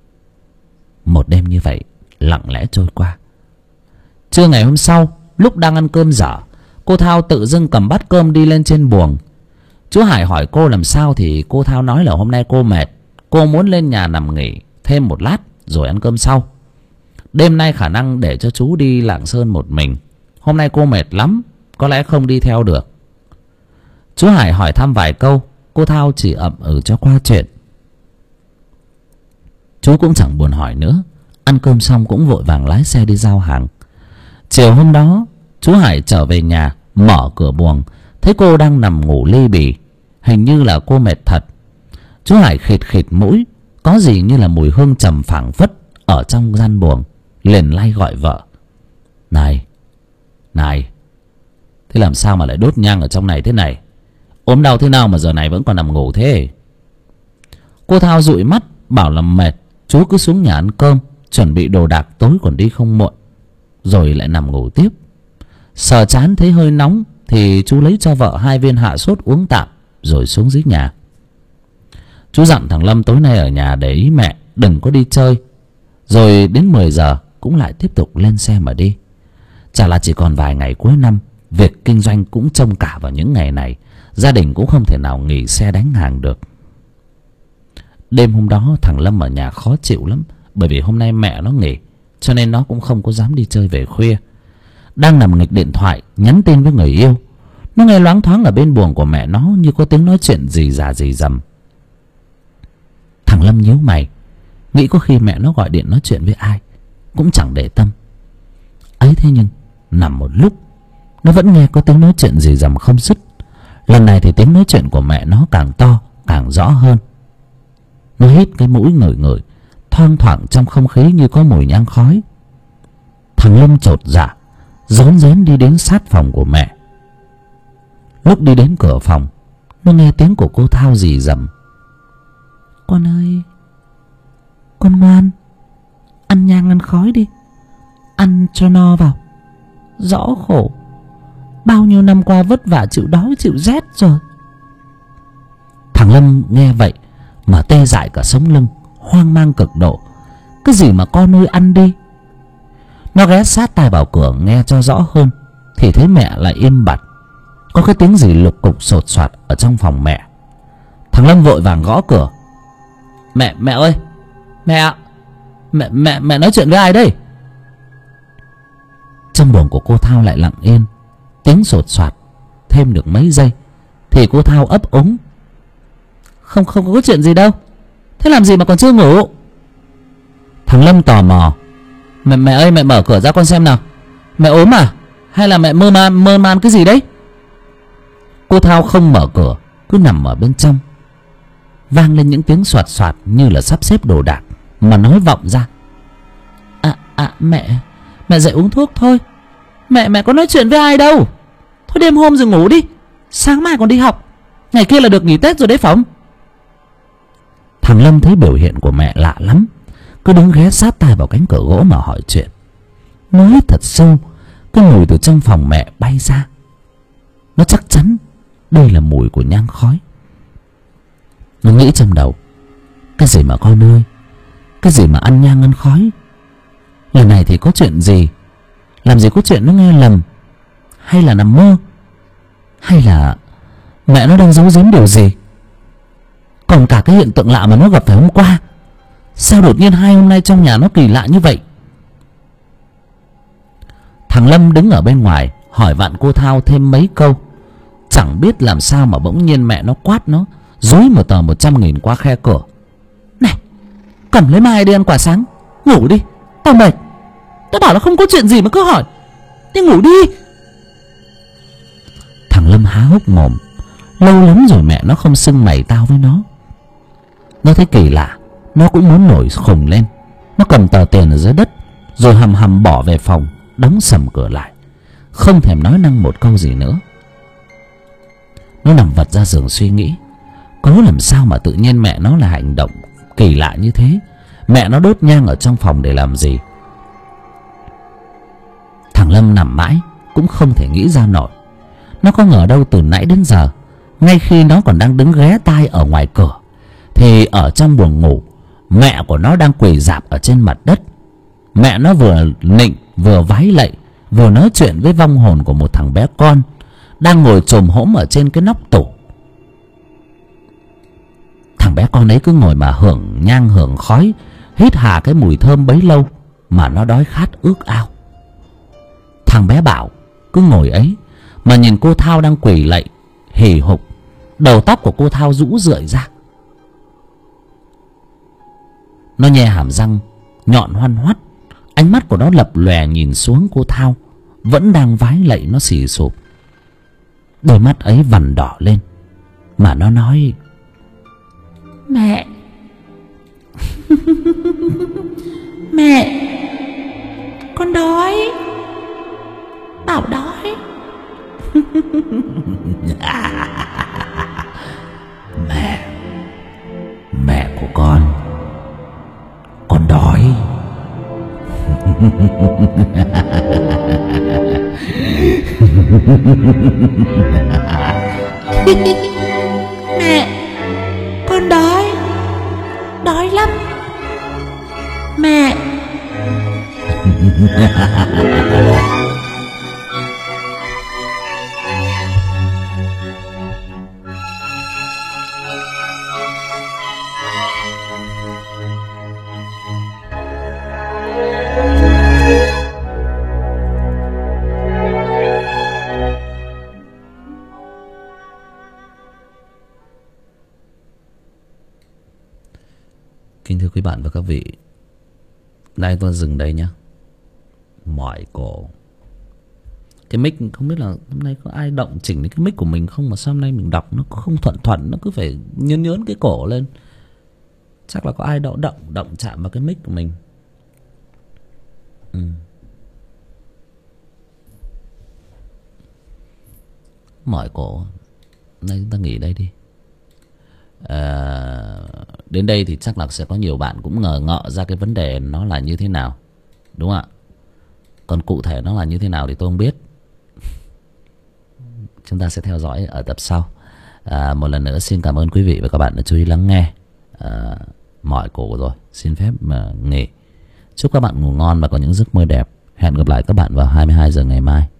Một đêm như vậy lặng lẽ trôi qua. Trưa ngày hôm sau, lúc đang ăn cơm dở, cô Thao tự dưng cầm bát cơm đi lên trên buồng. Chú Hải hỏi cô làm sao thì cô Thao nói là hôm nay cô mệt, cô muốn lên nhà nằm nghỉ thêm một lát rồi ăn cơm sau. Đêm nay khả năng để cho chú đi Lạng Sơn một mình. Hôm nay cô mệt lắm, có lẽ không đi theo được. Chú Hải hỏi thăm vài câu, cô Thao chỉ ậm ừ cho qua chuyện. Chú cũng chẳng buồn hỏi nữa, ăn cơm xong cũng vội vàng lái xe đi giao hàng. Chiều hôm đó, chú Hải trở về nhà, mở cửa buồng, thấy cô đang nằm ngủ li bì. Hình như là cô mệt thật. Chú Hải khịt khịt mũi, có gì như là mùi hương trầm phảng phất ở trong gian buồng, liền lay gọi vợ: Này, thế làm sao mà lại đốt nhang ở trong này thế này? Ốm đau thế nào mà giờ này vẫn còn nằm ngủ thế? Cô Thao dụi mắt bảo là mệt, chú cứ xuống nhà ăn cơm, chuẩn bị đồ đạc tối còn đi không muộn. rồi lại nằm ngủ tiếp. Sờ chán thấy hơi nóng thì chú lấy cho vợ 2 viên hạ sốt uống tạm, rồi xuống dưới nhà. Chú dặn thằng Lâm tối nay ở nhà để ý mẹ, đừng có đi chơi. Rồi đến 10 giờ cũng lại tiếp tục lên xe mà đi. Chả là chỉ còn vài ngày cuối năm, việc kinh doanh cũng trông cả vào những ngày này. Gia đình cũng không thể nào nghỉ xe đánh hàng được. Đêm hôm đó thằng Lâm ở nhà khó chịu lắm, bởi vì hôm nay mẹ nó nghỉ, cho nên nó cũng không có dám đi chơi về khuya. Đang nằm nghịch điện thoại nhắn tin với người yêu, nó nghe loáng thoáng ở bên buồng của mẹ nó như có tiếng nói chuyện gì già gì dầm. Thằng Lâm nhíu mày, nghĩ có khi mẹ nó gọi điện nói chuyện với ai, cũng chẳng để tâm. Ấy thế nhưng nằm một lúc, nó vẫn nghe có tiếng nói chuyện gì dầm không dứt. Lần này thì tiếng nói chuyện của mẹ nó càng to, càng rõ hơn. Nó hít cái mũi ngửi ngửi, thoang thoảng trong không khí như có mùi nhang khói. Thằng Lâm chột dạ, rón rén đi đến sát phòng của mẹ. Lúc đi đến cửa phòng, nó nghe tiếng của cô Thao rì rầm: "Con ơi, con ngoan, ăn nhang ăn khói đi, ăn cho no vào. Rõ khổ, bao nhiêu năm qua vất vả chịu đói chịu rét rồi." Thằng Lâm nghe vậy mà tê dại cả sống lưng, hoang mang cực độ. Cái gì mà con ơi ăn đi. Nó ghé sát tai vào cửa nghe cho rõ hơn, thì thấy mẹ lại im bặt. Có cái tiếng gì lục cục sột soạt ở trong phòng mẹ. Thằng Lâm vội vàng gõ cửa: Mẹ ơi, mẹ nói chuyện với ai đây?" Trong buồng của cô Thao lại lặng yên. Tiếng sột soạt thêm được mấy giây thì cô Thao ấp úng: Không có chuyện gì đâu. Thế làm gì mà còn chưa ngủ?" Thằng Lâm tò mò: Mẹ ơi, mẹ mở cửa ra con xem nào. Mẹ ốm à? Hay là mẹ mơ man cái gì đấy?" Cô Thao không mở cửa, cứ nằm ở bên trong. Vang lên những tiếng soạt soạt như là sắp xếp đồ đạc, mà nói vọng ra: Mẹ dậy uống thuốc thôi. Mẹ có nói chuyện với ai đâu. Thôi đêm hôm rồi ngủ đi, sáng mai còn đi học. Ngày kia là được nghỉ Tết rồi đấy Phóng." Thằng Lâm thấy biểu hiện của mẹ lạ lắm, cứ đứng ghé sát tai vào cánh cửa gỗ mà hỏi chuyện. Nó hít thật sâu, cái mùi từ trong phòng mẹ bay ra. Nó chắc chắn đây là mùi của nhang khói. Nó nghĩ trong đầu: Cái gì mà con ơi, cái gì mà ăn nhang ăn khói. Lần này thì có chuyện gì? Làm gì có chuyện nó nghe lầm, hay là nằm mơ, hay là mẹ nó đang giấu giếm điều gì? Còn cả cái hiện tượng lạ mà nó gặp phải hôm qua, sao đột nhiên 2 hôm nay trong nhà nó kỳ lạ như vậy? Thằng Lâm đứng ở bên ngoài hỏi vặn cô Thao thêm mấy câu. Chẳng biết làm sao mà bỗng nhiên mẹ nó quát nó, dúi một tờ 100.000 qua khe cửa: "Này, cầm lấy mai đi ăn quả sáng, ngủ đi, tao mệt. Tao bảo là không có chuyện gì mà cứ hỏi. Đi ngủ đi." Thằng Lâm há hốc mồm. Lâu lắm rồi mẹ nó không xưng mày tao với nó. Nó thấy kỳ lạ, nó cũng muốn nổi khùng lên. Nó cầm tờ tiền ở dưới đất, rồi hầm hầm bỏ về phòng, đóng sầm cửa lại, không thèm nói năng một câu gì nữa. Nó nằm vật ra giường suy nghĩ, có làm sao mà tự nhiên mẹ nó là hành động kỳ lạ như thế. Mẹ nó đốt nhang ở trong phòng để làm gì? Thằng Lâm nằm mãi cũng không thể nghĩ ra nổi. Nó có ngờ đâu từ nãy đến giờ, ngay khi nó còn đang đứng ghé tai ở ngoài cửa, thì ở trong buồng ngủ, mẹ của nó đang quỳ rạp ở trên mặt đất. Mẹ nó vừa nịnh vừa vái lạy, vừa nói chuyện với vong hồn của một thằng bé con đang ngồi chồm hổm ở trên cái nóc tủ. Thằng bé con ấy cứ ngồi mà hưởng nhang hưởng khói, hít hà cái mùi thơm bấy lâu mà nó đói khát ước ao. Thằng bé Bảo cứ ngồi ấy mà nhìn cô Thao đang quỳ lạy hì hục. Đầu tóc của cô Thao rũ rượi ra. Nó nhe hàm răng nhọn hoăn hoắt, ánh mắt của nó lập lòe nhìn xuống cô Thao vẫn đang vái lạy nó xì sụp. Đôi mắt ấy vằn đỏ lên mà nó nói: "Mẹ Mẹ, con đói. Bảo đói." Mẹ của con đói. Mẹ, con đói, đói lắm. Mẹ. Kính thưa quý bạn và các vị, nay tôi dừng đây nhé. Mỏi cổ. Cái mic không biết là hôm nay có ai động chỉnh đến cái mic của mình không, mà sao hôm nay mình đọc nó không thuận thuận, nó cứ phải nhớn nhớn cái cổ lên. Chắc là có ai động chạm vào cái mic của mình. Mỏi cổ. Nay chúng ta nghỉ đây đi. Đến đây thì chắc là sẽ có nhiều bạn cũng ngờ ngợ ra cái vấn đề nó là như thế nào, đúng không ạ? Còn cụ thể nó là như thế nào thì tôi không biết. Chúng ta sẽ theo dõi ở tập sau. Một lần nữa xin cảm ơn quý vị và các bạn đã chú ý lắng nghe. Mỏi cổ rồi, xin phép mà nghỉ. Chúc các bạn ngủ ngon và có những giấc mơ đẹp. Hẹn gặp lại các bạn vào 22 giờ ngày mai.